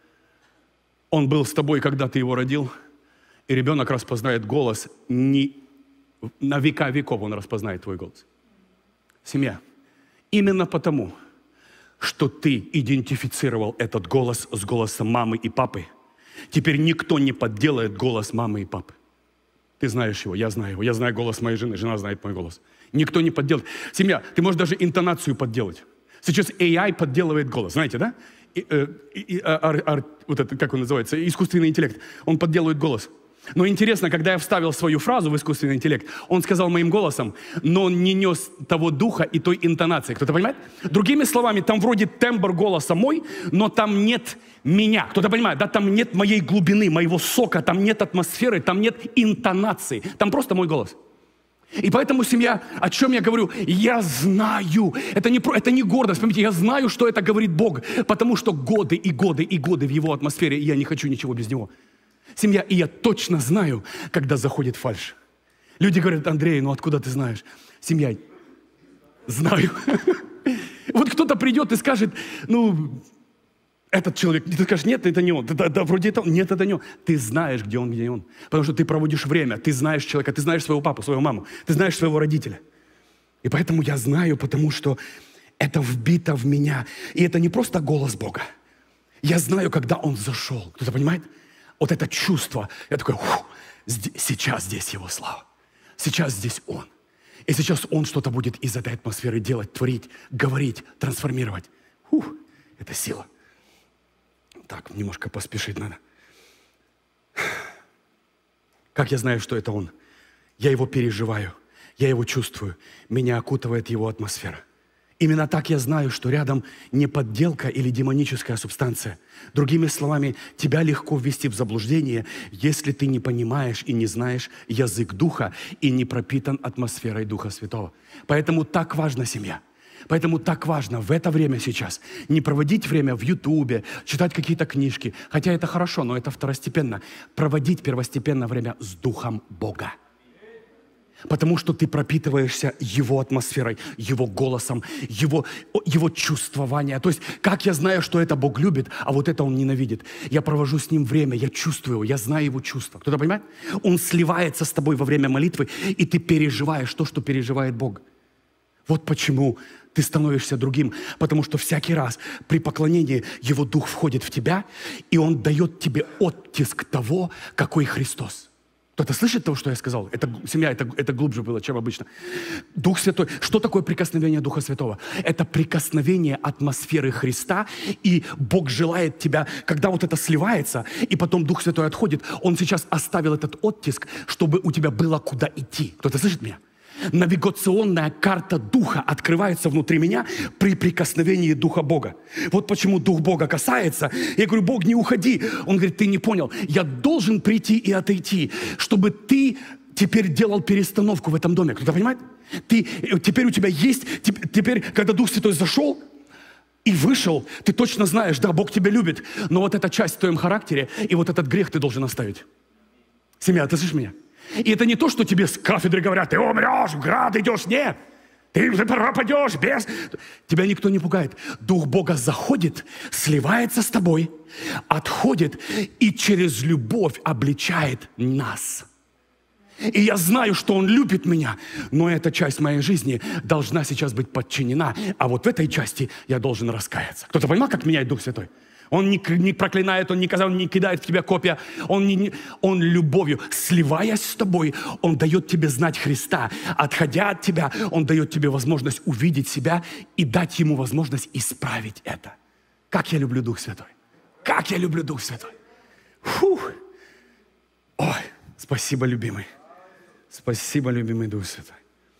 Он был с тобой, когда ты его родил. И ребенок распознает голос. Не, на века веков он распознает твой голос. Семья. Именно потому, что ты идентифицировал этот голос с голосом мамы и папы, теперь никто не подделает голос мамы и папы. Ты знаешь его, я знаю его. Я знаю голос моей жены, жена знает мой голос. Никто не подделает. Семья, ты можешь даже интонацию подделать. Сейчас эй ай подделывает голос, знаете, да? И, э, и, ар, ар, вот это, как он называется, искусственный интеллект. Он подделывает голос. Но интересно, когда я вставил свою фразу в искусственный интеллект, он сказал моим голосом, но он не нес того духа и той интонации. Кто-то понимает? Другими словами, там вроде тембр голоса мой, но там нет меня. Кто-то понимает? Да, там нет моей глубины, моего сока, там нет атмосферы, там нет интонации. Там просто мой голос. И поэтому, семья, о чем я говорю? Я знаю. Это не, про, это не гордость. Поймите, я знаю, что это говорит Бог, потому что годы и годы и годы в Его атмосфере, и я не хочу ничего без Него. Семья, и я точно знаю, когда заходит фальшь. Люди говорят: Андрей, ну откуда ты знаешь? Семья, знаю. Вот кто-то придет и скажет: ну, этот человек, ты скажешь: нет, это не он. Да, да, вроде это он. Нет, это не он. Ты знаешь, где он, где не он. Потому что ты проводишь время, ты знаешь человека, ты знаешь своего папу, свою маму, ты знаешь своего родителя. И поэтому я знаю, потому что это вбито в меня. И это не просто голос Бога. Я знаю, когда он зашел. Кто-то понимает? Вот это чувство, я такой: сейчас здесь Его слава, сейчас здесь Он. И сейчас Он что-то будет из этой атмосферы делать, творить, говорить, трансформировать. Фух, это сила. Так, немножко поспешить надо. Как я знаю, что это Он? Я Его переживаю, я Его чувствую, меня окутывает Его атмосфера. Именно так я знаю, что рядом не подделка или демоническая субстанция. Другими словами, тебя легко ввести в заблуждение, если ты не понимаешь и не знаешь язык Духа и не пропитан атмосферой Духа Святого. Поэтому так важна семья. Поэтому так важно в это время сейчас не проводить время в Ютубе, читать какие-то книжки. Хотя это хорошо, но это второстепенно. Проводить первостепенно время с Духом Бога. Потому что ты пропитываешься Его атмосферой, Его голосом, Его, Его чувствованием. То есть, как я знаю, что это Бог любит, а вот это Он ненавидит. Я провожу с Ним время, я чувствую Его, я знаю Его чувства. Кто-то понимает? Он сливается с тобой во время молитвы, и ты переживаешь то, что переживает Бог. Вот почему ты становишься другим. Потому что всякий раз при поклонении Его Дух входит в тебя, и Он дает тебе оттиск того, какой Христос. Кто-то слышит того, что я сказал? Это, семья, это, это глубже было, чем обычно. Дух Святой. Что такое прикосновение Духа Святого? Это прикосновение атмосферы Христа, и Бог желает тебя, когда вот это сливается, и потом Дух Святой отходит, Он сейчас оставил этот оттиск, чтобы у тебя было куда идти. Кто-то слышит меня? Навигационная карта Духа открывается внутри меня при прикосновении Духа Бога. Вот почему Дух Бога касается. Я говорю: Бог, не уходи. Он говорит: ты не понял. Я должен прийти и отойти, чтобы ты теперь делал перестановку в этом доме. Кто-то понимает? Ты, теперь у тебя есть, теперь, когда Дух Святой зашел и вышел, ты точно знаешь, да, Бог тебя любит, но вот эта часть в твоем характере и вот этот грех ты должен оставить. Семья, ты слышишь меня? И это не то, что тебе с кафедры говорят: ты умрешь, в град идешь. Нет, ты пропадешь без... Тебя никто не пугает. Дух Бога заходит, сливается с тобой, отходит и через любовь обличает нас. И я знаю, что Он любит меня, но эта часть моей жизни должна сейчас быть подчинена, а вот в этой части я должен раскаяться. Кто-то понимал, как меняет Дух Святой? Он не, не проклинает, Он не, он не кидает в тебя копья. Он, не, он любовью, сливаясь с тобой, Он дает тебе знать Христа. Отходя от тебя, Он дает тебе возможность увидеть себя и дать Ему возможность исправить это. Как я люблю Дух Святой. Как я люблю Дух Святой. Фух. Ой, спасибо, любимый. Спасибо, любимый Дух Святой.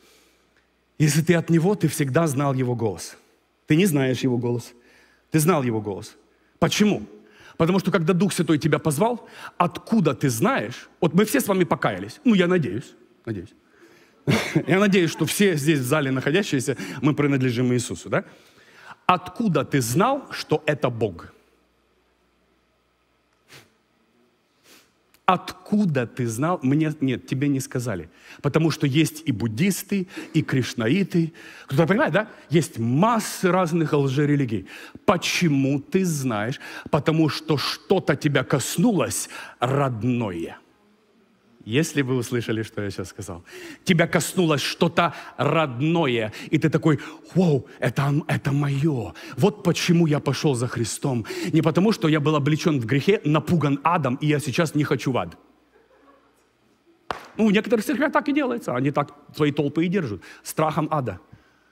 Если ты от Него, ты всегда знал Его голос. Ты не знаешь Его голос. Ты знал Его голос. Почему? Потому что когда Дух Святой тебя позвал, откуда ты знаешь, вот мы все с вами покаялись, ну я надеюсь, надеюсь. Я надеюсь, что все здесь в зале находящиеся, мы принадлежим Иисусу, да? Откуда ты знал, что это Бог? Откуда ты знал? Мне, нет, тебе не сказали. Потому что есть и буддисты, и кришнаиты. Кто-то понимает, да? Есть массы разных лжерелигий. Почему ты знаешь? Потому что что-то тебя коснулось родное. Если вы услышали, что я сейчас сказал. Тебя коснулось что-то родное. И ты такой: вау, это, это мое. Вот почему я пошел за Христом. Не потому, что я был облечен в грехе, напуган адом, и я сейчас не хочу в ад. Ну, в некоторых церквях так и делается. Они так свои толпы и держат. Страхом ада.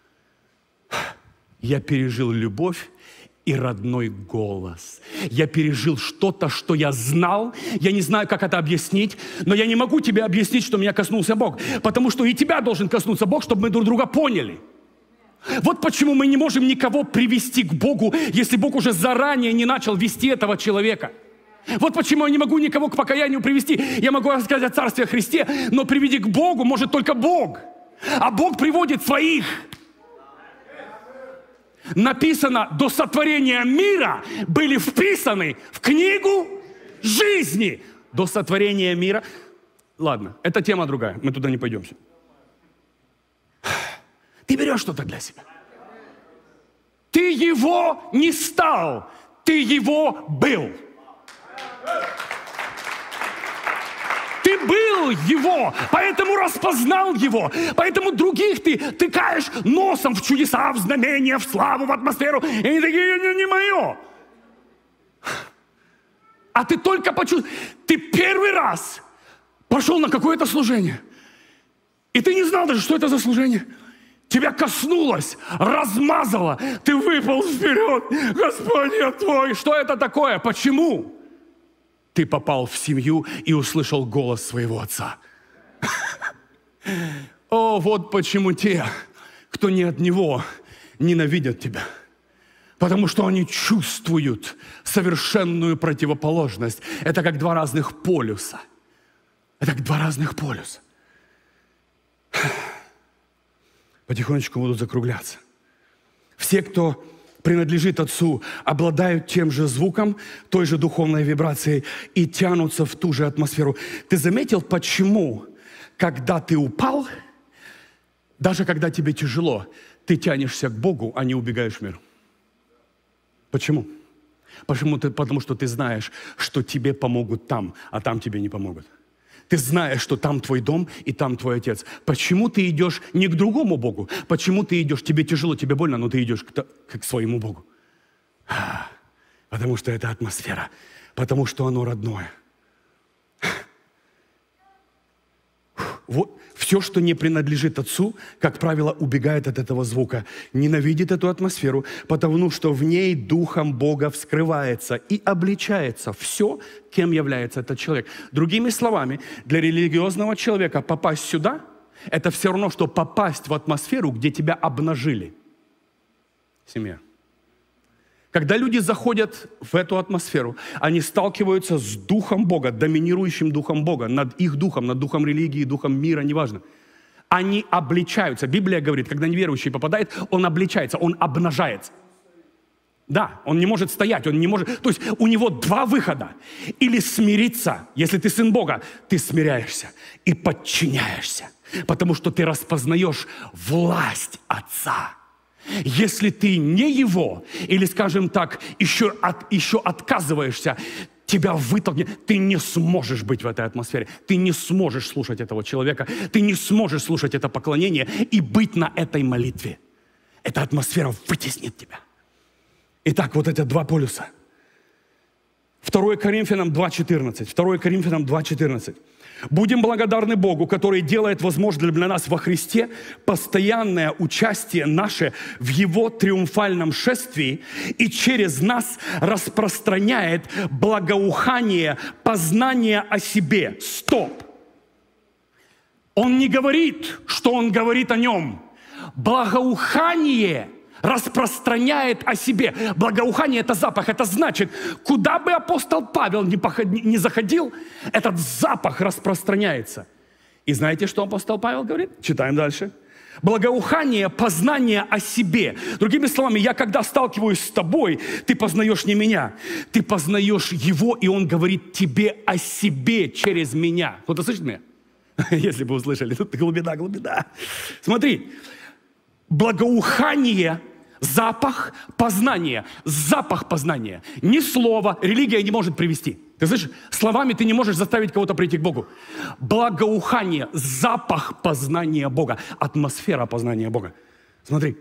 Я пережил любовь и родной голос. Я пережил что-то, что я знал. Я не знаю, как это объяснить, но я не могу тебе объяснить, что меня коснулся Бог. Потому что и тебя должен коснуться Бог, чтобы мы друг друга поняли. Вот почему мы не можем никого привести к Богу, если Бог уже заранее не начал вести этого человека. Вот почему я не могу никого к покаянию привести. Я могу рассказать о Царстве Христе, но приведи к Богу может только Бог. А Бог приводит своих. Написано: до сотворения мира были вписаны в книгу жизни. До сотворения мира. Ладно, это тема другая, мы туда не пойдем. Ты берешь что-то для себя. Ты его не стал, ты его был. Ты был его, поэтому распознал его, поэтому других ты тыкаешь носом в чудеса, в знамения, в славу, в атмосферу, и они такие: не, не мое. А ты только почувствовал, ты первый раз пошел на какое-то служение, и ты не знал даже, что это за служение. Тебя коснулось, размазало, ты выпал вперед. Господь, я твой. Что это такое? Почему? Ты попал в семью и услышал голос своего отца. О, вот почему те, кто не от него, ненавидят тебя. Потому что они чувствуют совершенную противоположность. Это как два разных полюса. Это как два разных полюса. Потихонечку будут закругляться. Все, кто принадлежит Отцу, обладают тем же звуком, той же духовной вибрацией и тянутся в ту же атмосферу. Ты заметил, почему, когда ты упал, даже когда тебе тяжело, ты тянешься к Богу, а не убегаешь в мир? Почему? Почему ты, потому что ты знаешь, что тебе помогут там, а там тебе не помогут. Ты знаешь, что там твой дом и там твой отец. Почему ты идешь не к другому Богу? Почему ты идешь, тебе тяжело, тебе больно, но ты идешь к, к своему Богу? Потому что это атмосфера, потому что оно родное. Вот все, что не принадлежит Отцу, как правило, убегает от этого звука, ненавидит эту атмосферу, потому что в ней Духом Бога вскрывается и обличается все, кем является этот человек. Другими словами, для религиозного человека попасть сюда – это все равно, что попасть в атмосферу, где тебя обнажили. Семья. Когда люди заходят в эту атмосферу, они сталкиваются с Духом Бога, доминирующим Духом Бога, над их духом, над духом религии, духом мира, неважно. Они обличаются. Библия говорит, когда неверующий попадает, он обличается, он обнажается. Да, он не может стоять, он не может... То есть у него два выхода. Или смириться, если ты сын Бога, ты смиряешься и подчиняешься, потому что ты распознаешь власть Отца. Если ты не его, или, скажем так, еще, от, еще отказываешься, тебя вытолкнет, ты не сможешь быть в этой атмосфере. Ты не сможешь слушать этого человека, ты не сможешь слушать это поклонение и быть на этой молитве. Эта атмосфера вытеснит тебя. Итак, вот эти два полюса. второе Коринфянам два четырнадцать. второе Коринфянам два четырнадцать. Будем благодарны Богу, который делает возможным для нас во Христе постоянное участие наше в Его триумфальном шествии и через нас распространяет благоухание познания о себе. Стоп! Он не говорит, что он говорит о нем. Благоухание распространяет о себе. Благоухание – это запах. Это значит, куда бы апостол Павел не, поход... не заходил, этот запах распространяется. И знаете, что апостол Павел говорит? Читаем дальше. Благоухание – познание о себе. Другими словами, я когда сталкиваюсь с тобой, ты познаешь не меня, ты познаешь его, и он говорит тебе о себе через меня. Кто-то слышит меня? Если бы услышали, тут глубина, глубина. Смотри. Благоухание, запах познания. Запах познания. Ни слова религия не может привести. Ты слышишь? Словами ты не можешь заставить кого-то прийти к Богу. Благоухание, запах познания Бога. Атмосфера познания Бога. Смотри.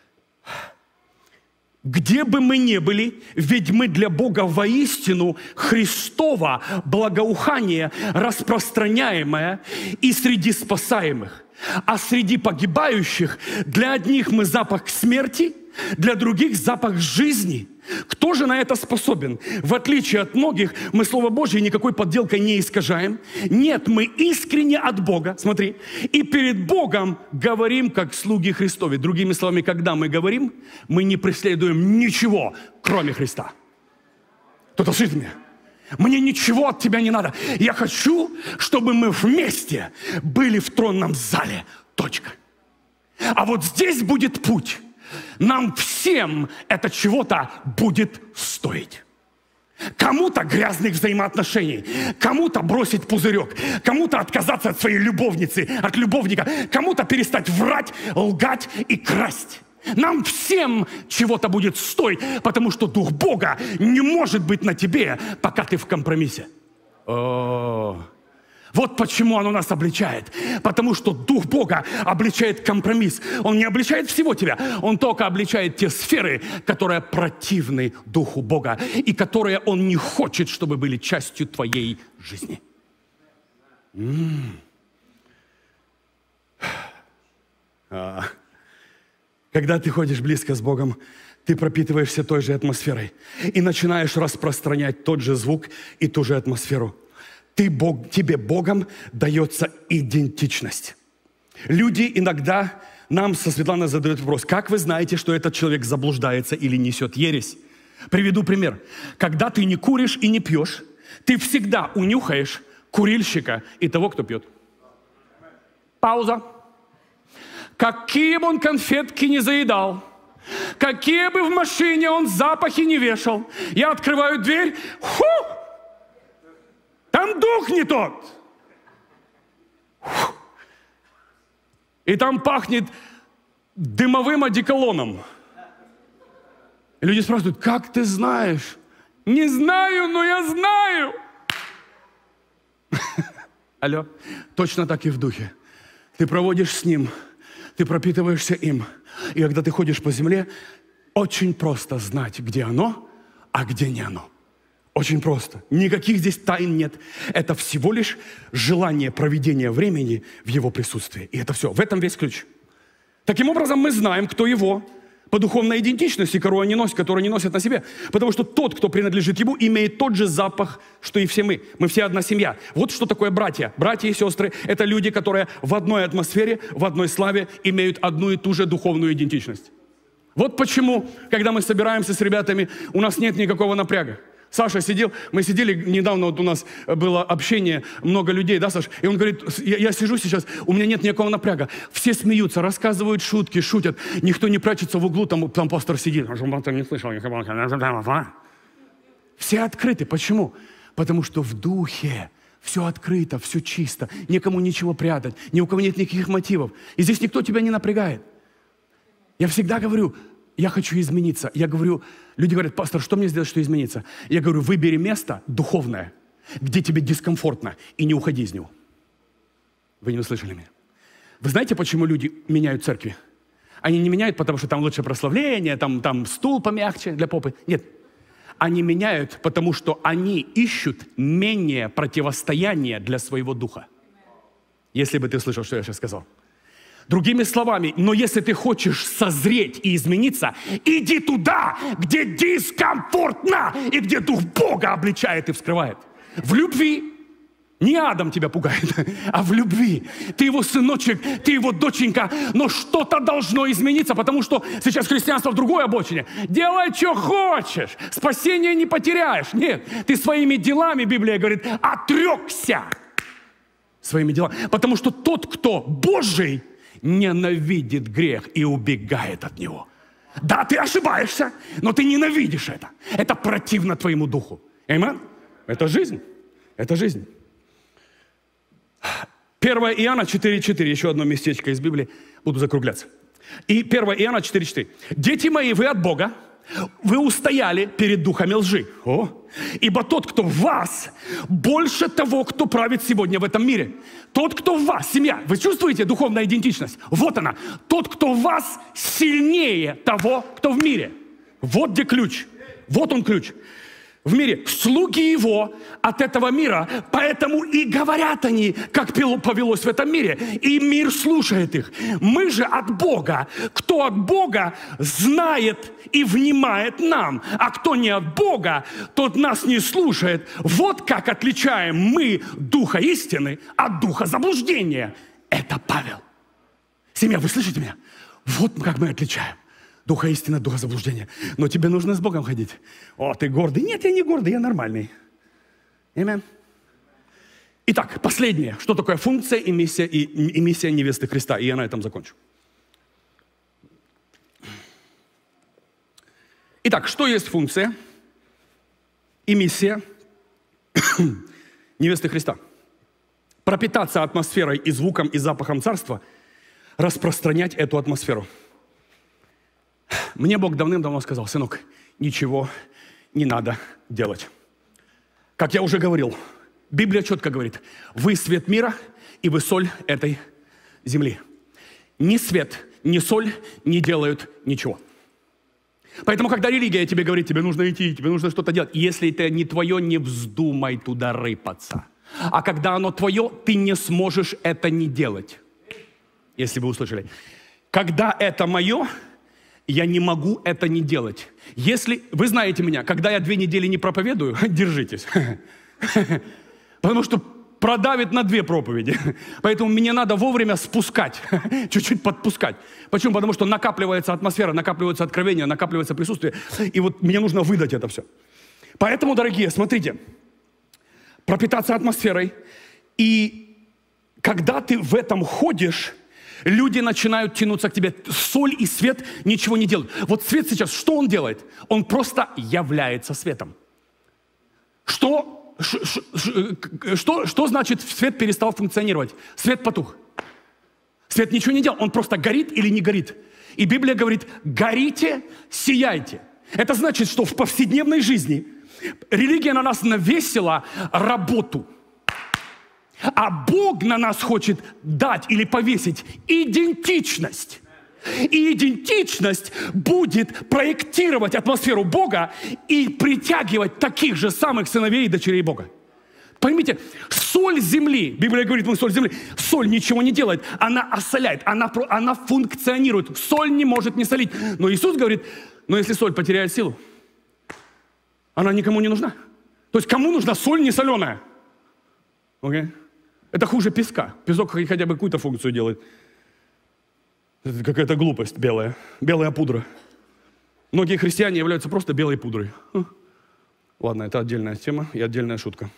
Где бы мы ни были, ведь мы для Бога воистину Христово благоухание, распространяемое и среди спасаемых. А среди погибающих для одних мы запах смерти, для других запах жизни. Кто же на это способен? В отличие от многих, мы Слово Божье никакой подделкой не искажаем. Нет, мы искренне от Бога, смотри, и перед Богом говорим, как слуги Христовы. Другими словами, когда мы говорим, мы не преследуем ничего, кроме Христа. Кто-то слышит меня? Мне ничего от тебя не надо. Я хочу, чтобы мы вместе были в тронном зале. Точка. А вот здесь будет путь. Нам всем это чего-то будет стоить. Кому-то грязных взаимоотношений, кому-то бросить пузырек, кому-то отказаться от своей любовницы, от любовника, кому-то перестать врать, лгать и красть. Нам всем чего-то будет стоить, потому что Дух Бога не может быть на тебе, пока ты в компромиссе. О-о-о. Вот почему Он нас обличает. Потому что Дух Бога обличает компромисс. Он не обличает всего тебя. Он только обличает те сферы, которые противны Духу Бога и которые Он не хочет, чтобы были частью твоей жизни. М-м. А. Когда ты ходишь близко с Богом, ты пропитываешься той же атмосферой и начинаешь распространять тот же звук и ту же атмосферу. Ты, Бог, тебе Богом дается идентичность. Люди иногда нам со Светланой задают вопрос, как вы знаете, что этот человек заблуждается или несет ересь? Приведу пример. Когда ты не куришь и не пьешь, ты всегда унюхаешь курильщика и того, кто пьет. Пауза. Какие бы он конфетки не заедал, какие бы в машине он запахи не вешал, я открываю дверь, фу, там дух не тот. Фу. И там пахнет дымовым одеколоном. И люди спрашивают, как ты знаешь? Не знаю, но я знаю. Алло, точно так и в духе. Ты проводишь с ним, ты пропитываешься им. И когда ты ходишь по земле, очень просто знать, где оно, а где не оно. Очень просто. Никаких здесь тайн нет. Это всего лишь желание проведения времени в его присутствии. И это все. В этом весь ключ. Таким образом, мы знаем, кто его по духовной идентичности, которую они носят, которую они носят на себе. Потому что тот, кто принадлежит ему, имеет тот же запах, что и все мы. Мы все одна семья. Вот что такое братья. Братья и сестры – это люди, которые в одной атмосфере, в одной славе имеют одну и ту же духовную идентичность. Вот почему, когда мы собираемся с ребятами, у нас нет никакого напряга. Саша сидел, мы сидели, недавно вот у нас было общение, много людей, да, Саша? И он говорит, я, я сижу сейчас, у меня нет никакого напряга. Все смеются, рассказывают шутки, шутят. Никто не прячется в углу, там, там пастор сидит. Не слышал, все открыты. Почему? Потому что в духе все открыто, все чисто. Никому ничего прятать, ни у кого нет никаких мотивов. И здесь никто тебя не напрягает. Я всегда говорю, я хочу измениться. Я говорю, люди говорят, пастор, что мне сделать, что измениться? Я говорю, выбери место духовное, где тебе дискомфортно, и не уходи из него. Вы не услышали меня? Вы знаете, почему люди меняют церкви? Они не меняют, потому что там лучше прославление, там, там стул помягче для попы. Нет. Они меняют, потому что они ищут менее противостояние для своего духа. Если бы ты слышал, что я сейчас сказал. Другими словами, но если ты хочешь созреть и измениться, иди туда, где дискомфортно и где Дух Бога обличает и вскрывает. В любви. Не Адам тебя пугает, а в любви. Ты его сыночек, ты его доченька, но что-то должно измениться, потому что сейчас христианство в другой обочине. Делай, что хочешь, спасения не потеряешь. Нет, ты своими делами, Библия говорит, отрекся своими делами. Потому что тот, кто Божий, ненавидит грех и убегает от него. Да, ты ошибаешься, но ты ненавидишь это. Это противно твоему духу. Аминь? Это жизнь. Это жизнь. первое Иоанна четыре четыре. Еще одно местечко из Библии. Буду закругляться. И первое Иоанна четыре четыре. Дети мои, вы от Бога. Вы устояли перед духами лжи. О! Ибо тот, кто в вас, больше того, кто правит сегодня в этом мире. Тот, кто в вас, семья. Вы чувствуете духовную идентичность? Вот она. Тот, кто в вас, сильнее того, кто в мире. Вот где ключ. Вот он ключ. В мире слуги его от этого мира, поэтому и говорят они, как повелось в этом мире, и мир слушает их. Мы же от Бога. Кто от Бога, знает и внимает нам, а кто не от Бога, тот нас не слушает. Вот как отличаем мы духа истины от духа заблуждения. Это Павел. Семья, вы слышите меня? Вот как мы отличаем. Духа истины, духа заблуждения. Но тебе нужно с Богом ходить. О, ты гордый. Нет, я не гордый, я нормальный. Аминь. Итак, последнее. Что такое функция и миссия, и, и миссия невесты Христа? И я на этом закончу. Итак, что есть функция и миссия невесты Христа? Пропитаться атмосферой и звуком, и запахом царства, распространять эту атмосферу. Мне Бог давным-давно сказал, сынок, ничего не надо делать. Как я уже говорил, Библия четко говорит, вы свет мира, и вы соль этой земли. Ни свет, ни соль не делают ничего. Поэтому, когда религия тебе говорит, тебе нужно идти, тебе нужно что-то делать, если это не твое, не вздумай туда рыпаться. А когда оно твое, ты не сможешь это не делать. Если вы услышали. Когда это мое, я не могу это не делать. Если, вы знаете меня, когда я две недели не проповедую, держитесь. Потому что продавит на две проповеди. Поэтому мне надо вовремя спускать, чуть-чуть подпускать. Почему? Потому что накапливается атмосфера, накапливается откровение, накапливается присутствие. И вот мне нужно выдать это все. Поэтому, дорогие, смотрите, пропитаться атмосферой. И когда ты в этом ходишь, люди начинают тянуться к тебе. Соль и свет ничего не делают. Вот свет сейчас, что он делает? Он просто является светом. Что? Ш, ш, ш, что, что значит свет перестал функционировать? Свет потух. Свет ничего не делал, он просто горит или не горит. И Библия говорит, горите, сияйте. Это значит, что в повседневной жизни религия на нас навесила работу. А Бог на нас хочет дать или повесить идентичность. И идентичность будет проектировать атмосферу Бога и притягивать таких же самых сыновей и дочерей Бога. Поймите, соль земли, Библия говорит, мы соль земли, соль ничего не делает, она осоляет, она, она функционирует. Соль не может не солить. Но Иисус говорит, но если соль потеряет силу, она никому не нужна. То есть кому нужна соль не соленая? Okay? Это хуже песка. Песок хотя бы какую-то функцию делает. Это какая-то глупость белая, белая пудра. Многие христиане являются просто белой пудрой. Ладно, это отдельная тема и отдельная шутка.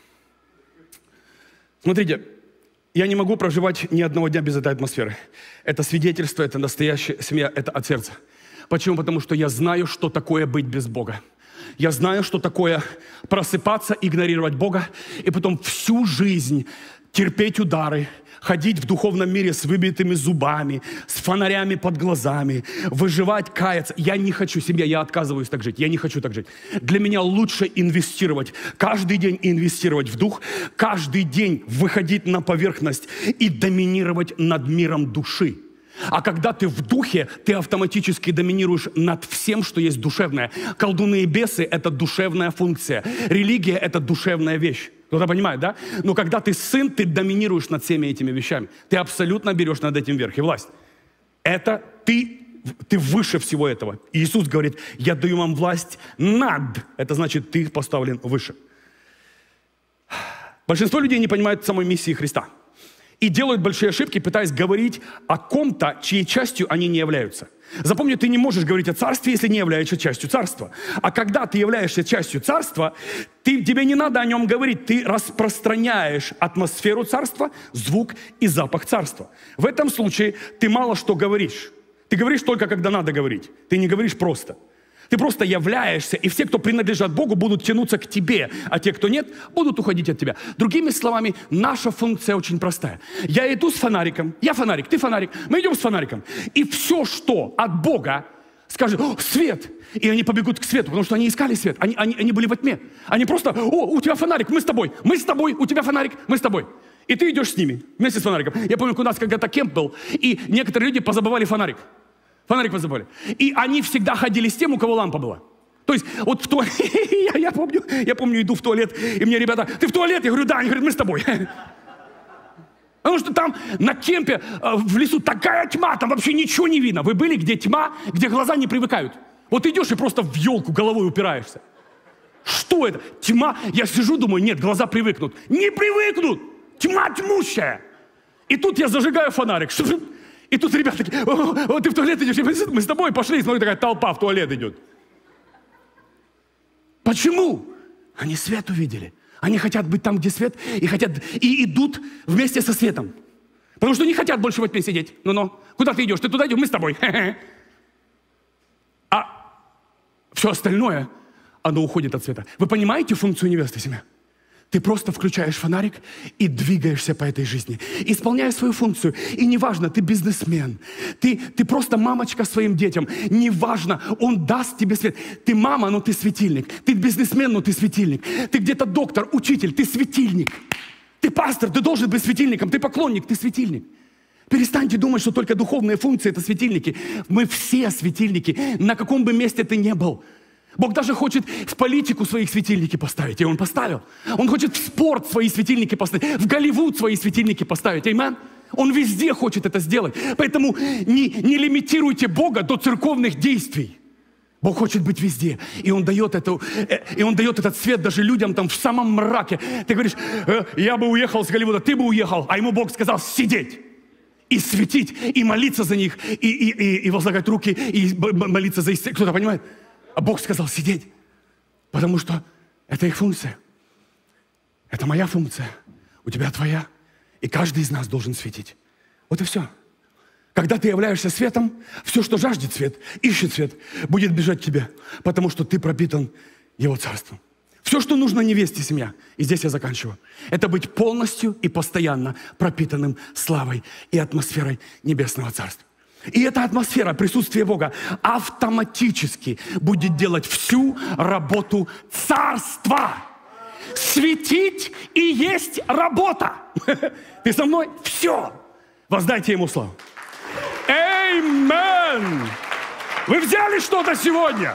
Смотрите, я не могу проживать ни одного дня без этой атмосферы. Это свидетельство, это настоящая семья, это от сердца. Почему? Потому что я знаю, что такое быть без Бога. Я знаю, что такое просыпаться, игнорировать Бога, и потом всю жизнь терпеть удары, ходить в духовном мире с выбитыми зубами, с фонарями под глазами, выживать, каяться. Я не хочу, семья, я отказываюсь так жить. Я не хочу так жить. Для меня лучше инвестировать, каждый день инвестировать в дух, каждый день выходить на поверхность и доминировать над миром души. А когда ты в духе, ты автоматически доминируешь над всем, что есть душевное. Колдуны и бесы – это душевная функция. Религия – это душевная вещь. Кто-то понимает, да? Но когда ты сын, ты доминируешь над всеми этими вещами. Ты абсолютно берешь над этим верх и власть. Это ты, ты выше всего этого. И Иисус говорит, я даю вам власть над. Это значит, ты поставлен выше. Большинство людей не понимают самой миссии Христа. И делают большие ошибки, пытаясь говорить о ком-то, чьей частью они не являются. Запомни, ты не можешь говорить о царстве, если не являешься частью царства. А когда ты являешься частью царства, ты, тебе не надо о нем говорить. Ты распространяешь атмосферу царства, звук и запах царства. В этом случае ты мало что говоришь. Ты говоришь только, когда надо говорить. Ты не говоришь просто. Ты просто являешься, и все, кто принадлежат Богу, будут тянуться к тебе, а те, кто нет, будут уходить от тебя. Другими словами, наша функция очень простая. Я иду с фонариком, я фонарик, ты фонарик, мы идем с фонариком, и все, что от Бога, скажет, о, свет, и они побегут к свету, потому что они искали свет, они, они, они были во тьме. Они просто, о, у тебя фонарик, мы с тобой, мы с тобой, у тебя фонарик, мы с тобой. И ты идешь с ними, вместе с фонариком. Я помню, у нас когда-то кемп был, и некоторые люди позабывали фонарик. Фонарик позабыли. И они всегда ходили с тем, у кого лампа была. То есть, вот в туалет, я, я, помню, я помню, иду в туалет, и мне ребята, ты в туалет? Я говорю, да. Они говорят, мы с тобой. Потому что там на кемпе в лесу такая тьма, там вообще ничего не видно. Вы были, где тьма, где глаза не привыкают? Вот идешь и просто в елку головой упираешься. Что это? Тьма. Я сижу, думаю, нет, глаза привыкнут. Не привыкнут. Тьма тьмущая. И тут я зажигаю фонарик. И тут ребята такие, о, о, ты в туалет идешь, мы с тобой пошли, и смотри, такая толпа в туалет идет. Почему? Они свет увидели. Они хотят быть там, где свет, и хотят, и идут вместе со светом. Потому что не хотят больше во тьме сидеть. Ну-ну, куда ты идешь? Ты туда идешь, мы с тобой. А все остальное, оно уходит от света. Вы понимаете функцию невесты, семья? Ты просто включаешь фонарик и двигаешься по этой жизни, исполняя свою функцию. И неважно, ты бизнесмен, ты, ты просто мамочка своим детям. Неважно, он даст тебе свет. Ты мама, но ты светильник. Ты бизнесмен, но ты светильник. Ты где-то доктор, учитель, ты светильник. Ты пастор, ты должен быть светильником. Ты поклонник, ты светильник. Перестаньте думать, что только духовные функции – это светильники. Мы все светильники, на каком бы месте ты ни был. Бог даже хочет в политику своих светильники поставить, и Он поставил. Он хочет в спорт свои светильники поставить, в Голливуд свои светильники поставить. Аминь. Он везде хочет это сделать. Поэтому не, не лимитируйте Бога до церковных действий. Бог хочет быть везде, и Он дает, эту, и Он дает этот свет даже людям там в самом мраке. Ты говоришь, э, я бы уехал с Голливуда, ты бы уехал, а ему Бог сказал сидеть и светить, и молиться за них, и, и, и, и возлагать руки, и молиться за исцеление. Кто-то понимает? А Бог сказал сидеть, потому что это их функция. Это моя функция, у тебя твоя, и каждый из нас должен светить. Вот и все. Когда ты являешься светом, все, что жаждет свет, ищет свет, будет бежать к тебе, потому что ты пропитан Его Царством. Все, что нужно невесте, семья, и здесь я заканчиваю, это быть полностью и постоянно пропитанным славой и атмосферой Небесного Царства. И эта атмосфера, присутствие Бога автоматически будет делать всю работу Царства. Светить и есть работа. Ты со мной? Все. Воздайте Ему славу. Аминь! Вы взяли что-то сегодня?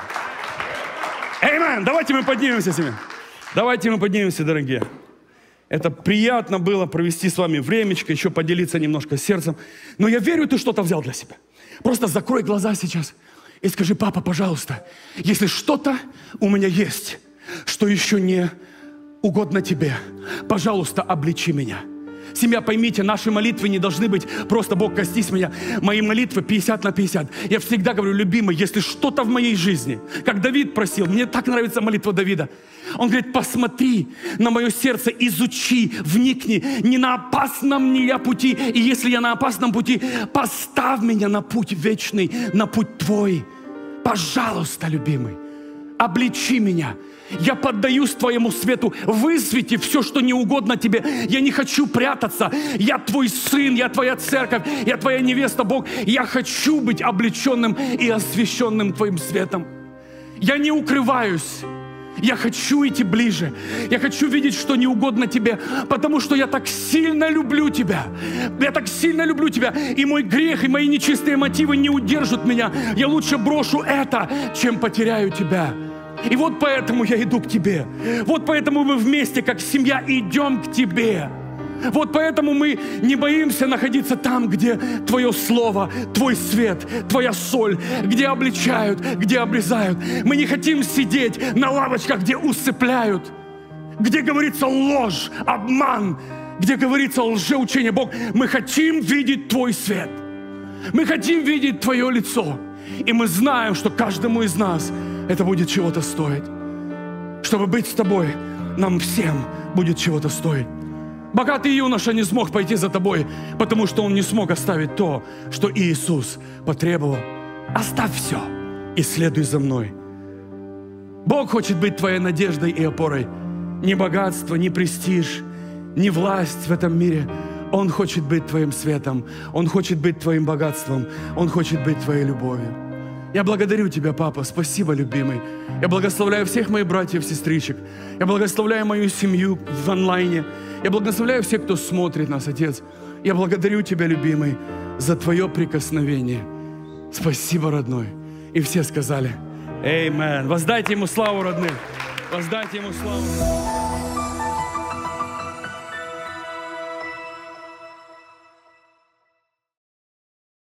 Аминь! Давайте мы поднимемся с вами. Давайте мы поднимемся, дорогие. Это приятно было провести с вами времечко, еще поделиться немножко сердцем. Но я верю, ты что-то взял для себя. Просто закрой глаза сейчас и скажи: папа, пожалуйста, если что-то у меня есть, что еще не угодно тебе, пожалуйста, обличи меня. Семья, поймите, наши молитвы не должны быть просто «Бог, коснись меня». Мои молитвы пятьдесят на пятьдесят. Я всегда говорю: любимый, если что-то в моей жизни, как Давид просил, мне так нравится молитва Давида. Он говорит: посмотри на мое сердце, изучи, вникни, не на опасном ли я пути, и если я на опасном пути, поставь меня на путь вечный, на путь Твой. Пожалуйста, любимый, обличи меня. Я поддаюсь Твоему свету. Высвети все, что не угодно Тебе. Я не хочу прятаться. Я Твой сын, я Твоя церковь, я Твоя невеста, Бог. Я хочу быть облеченным и освященным Твоим светом. Я не укрываюсь. Я хочу идти ближе. Я хочу видеть, что не угодно Тебе, потому что я так сильно люблю Тебя. Я так сильно люблю Тебя. И мой грех, и мои нечистые мотивы не удержат меня. Я лучше брошу это, чем потеряю Тебя. И вот поэтому я иду к Тебе. Вот поэтому мы вместе, как семья, идем к Тебе. Вот поэтому мы не боимся находиться там, где Твое Слово, Твой свет, Твоя соль, где обличают, где обрезают. Мы не хотим сидеть на лавочках, где усыпляют, где говорится ложь, обман, где говорится лжеучение. Бог, мы хотим видеть Твой свет. Мы хотим видеть Твое лицо. И мы знаем, что каждому из нас это будет чего-то стоить. Чтобы быть с Тобой, нам всем будет чего-то стоить. Богатый юноша не смог пойти за Тобой, потому что он не смог оставить то, что Иисус потребовал. Оставь все и следуй за мной. Бог хочет быть твоей надеждой и опорой. Не богатство, не престиж, не власть в этом мире. Он хочет быть твоим светом. Он хочет быть твоим богатством. Он хочет быть твоей любовью. Я благодарю Тебя, Папа. Спасибо, любимый. Я благословляю всех моих братьев, сестричек. Я благословляю мою семью в онлайне. Я благословляю всех, кто смотрит нас, Отец. Я благодарю Тебя, любимый, за Твое прикосновение. Спасибо, родной. И все сказали: Аминь. Воздайте Ему славу, родные. Воздайте Ему славу.